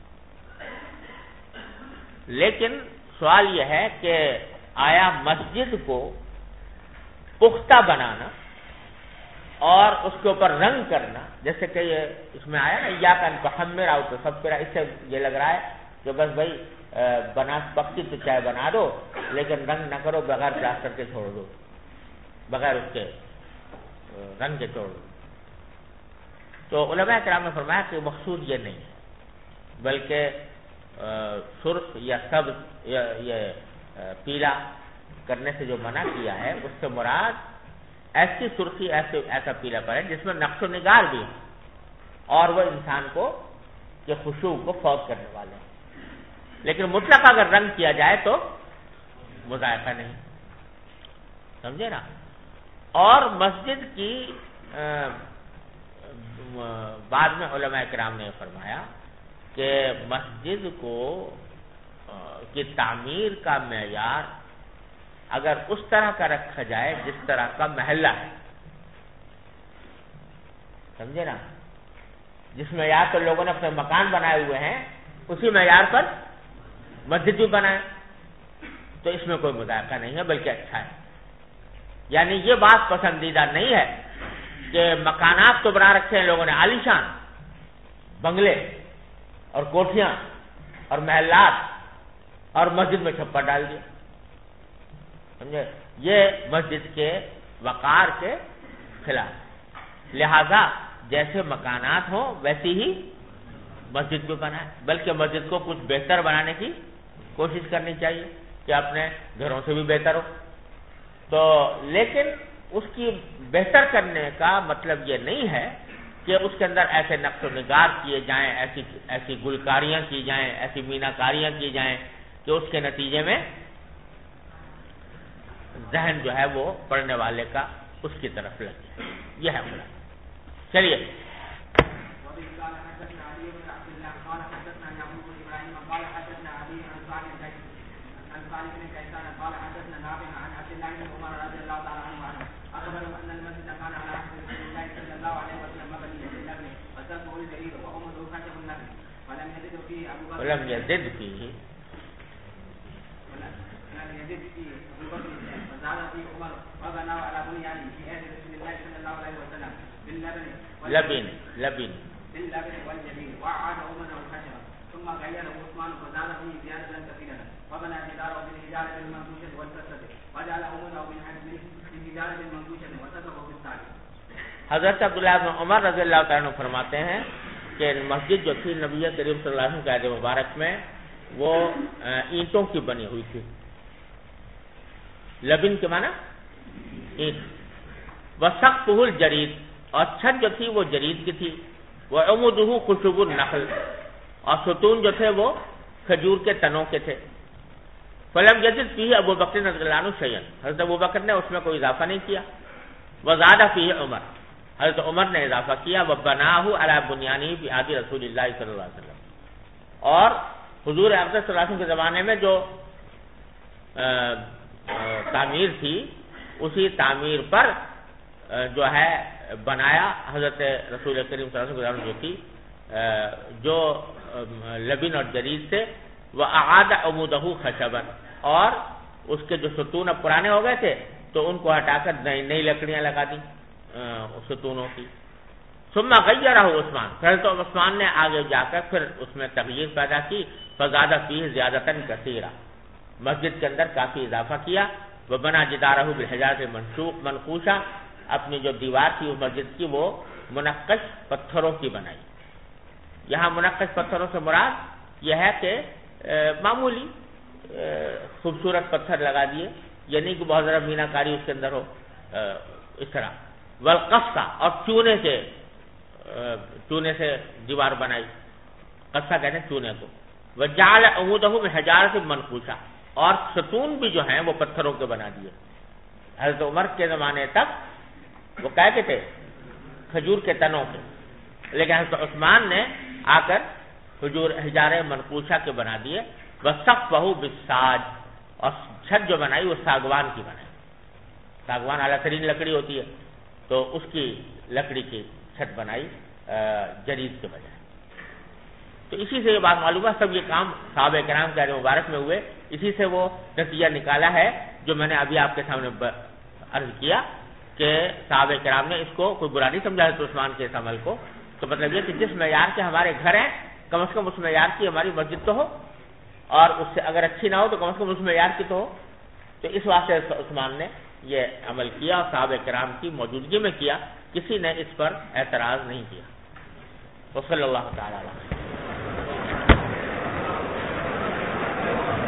لیکن سوال یہ ہے کہ آیا مسجد کو پختہ بنانا اور اس کے اوپر رنگ کرنا، جیسے کہ یہ اس میں آیا نا یا کن تحمر او تصفر، اس سے یہ لگ رہا ہے کہ بس بھائی بنا پکی تو چاہے بنا دو لیکن رنگ نہ کرو، بغیر پلاسٹر کے چھوڑ دو، بغیر اس کے رنگ کے چھوڑ دو. تو علماء کرام نے فرمایا کہ مقصود یہ نہیں ہے، بلکہ سرخ یا سبز یا یہ پیلا کرنے سے جو منع کیا ہے اس سے مراد ایسی سرخی ایسا پیلا پر ہے جس میں نقش و نگار بھی ہے اور وہ انسان کو کہ خشوع کو فوت کرنے والے ہیں. لیکن مطلق اگر رنگ کیا جائے تو مذائقہ نہیں، سمجھے نا. اور مسجد کی بعد میں علماء کرام نے فرمایا کہ مسجد کو کی تعمیر کا معیار اگر اس طرح کا رکھا جائے جس طرح کا محلہ ہے، سمجھے نا، جس معیار پر لوگوں نے اپنے مکان بنائے ہوئے ہیں اسی معیار پر مسجد بھی بنائے تو اس میں کوئی مذائقہ نہیں ہے بلکہ اچھا ہے. یعنی یہ بات پسندیدہ نہیں ہے کہ مکانات تو بنا رکھے ہیں لوگوں نے عالیشان، بنگلے اور کوٹھیاں اور محلات، اور مسجد میں چھپر ڈال دیا، سمجھے. یہ مسجد کے وقار کے خلاف. لہذا جیسے مکانات ہوں ویسی ہی مسجد بھی بنائے، بلکہ مسجد کو کچھ بہتر بنانے کی کوشش کرنی چاہیے کہ اپنے گھروں سے بھی بہتر ہو. تو لیکن اس کی بہتر کرنے کا مطلب یہ نہیں ہے کہ اس کے اندر ایسے نقش و نگار کیے جائیں، ایسی گلکاریاں کی جائیں، ایسی میناکاریاں کی جائیں کہ اس کے نتیجے میں ذہن جو ہے وہ پڑھنے والے کا اس کی طرف لگے. یہ ہے بڑا. چلیے ولم يزد فيه لبن وعاد عمر الخشب ثم غيره عثمان فزاد فيه زيادة كثيرة وبنى جداره بالحجارة المنقوشة والفسد وجعل عمره بالحجارة المنقوشة وسقفه بالثالث. حضرت عبداللہ بن عمر رضی اللہ تعالیٰ عنہ فرماتے ہیں کہ مسجد جو تھی نبی کریم صلی اللہ علیہ وسلم کے عہد مبارک میں وہ اینٹوں کی بنی ہوئی تھی. لبن کے معنی اینٹ. وسقفہ الجرید، اور چھت جو تھی وہ جرید کی تھی. وعمودہ خشب النخل، اور ستون جو تھے وہ کھجور کے تنوں کے تھے. فلم یزد فیہ ابو بکر رضی اللہ عنہ شیئا، حضرت ابو بکر نے اس میں کوئی اضافہ نہیں کیا. وزاد فیہ عمر، حضرت عمر نے اضافہ کیا. وبناہ علی بنیانہ فی عہد رسول اللہ صلی اللہ علیہ وسلم، اور حضور اقدس صلی اللہ علیہ وسلم کے زمانے میں جو تعمیر تھی اسی تعمیر پر جو ہے بنایا حضرت رسول کریم صلی اللہ علیہ وسلم جو تھی جو لبن اور جرید سے. وَأَعَادَ عُمُودَهُ خَشَبًا، اور اس کے جو ستون اب پرانے ہو گئے تھے تو ان کو ہٹا کر نئی لکڑیاں لگا دی ستونوں کی. ثم غیرہ عثمان، پھر تو عثمان نے آگے جا کر پھر اس میں تغییر پیدا کی. فزاد فیہ زیادتاً کثیرہ، مسجد کے اندر کافی اضافہ کیا. وبنا جدارہ بالحجارۃ منقوشہ، اپنی جو دیوار تھی اس مسجد کی وہ منقش پتھروں کی بنائی. یہاں منقش پتھروں سے مراد یہ ہے کہ معمولی خوبصورت پتھر لگا دیے، یعنی کہ بہت زیادہ مینا کاری اس کے اندر ہو اس طرح. والقصہ، اور چونے سے دیوار بنائی. قصہ کہتے ہیں چونے کو. وجعل عمودہ بحجارۃ منقوشہ، اور ستون بھی جو ہیں وہ پتھروں کے بنا دیے. حضرت عمر کے زمانے تک وہ کہتے تھے کھجور کے تنوں کے، لیکن حضرت عثمان نے آ کر حجارہ منقوشہ کے بنا دیے. وسقفہ بالساج، اور چھت جو بنائی وہ ساگوان کی بنائی. ساگوان اعلیٰ ترین لکڑی ہوتی ہے، تو اس کی لکڑی کی چھت بنائی جرید کے بجائے. تو اسی سے یہ بات معلوم ہے سب یہ کام صحابہ کرام کے عہد مبارک میں ہوئے. اسی سے وہ نتیجہ نکالا ہے جو میں نے ابھی آپ کے سامنے عرض کیا کہ صحابہ کرام نے اس کو کوئی برا نہیں سمجھا حضرت عثمان کے اس عمل کو. تو مطلب یہ کہ جس معیار کے ہمارے گھر ہیں کم از کم اس معیار کی ہماری مسجد تو ہو, اور اس سے اگر اچھی نہ ہو تو کم از کم اس معیار کی تو ہو. تو اس واسطے عثمان نے یہ عمل کیا اور صحابہ کرام کی موجودگی میں کیا, کسی نے اس پر اعتراض نہیں کیا. وصلی اللہ تعالی علیہ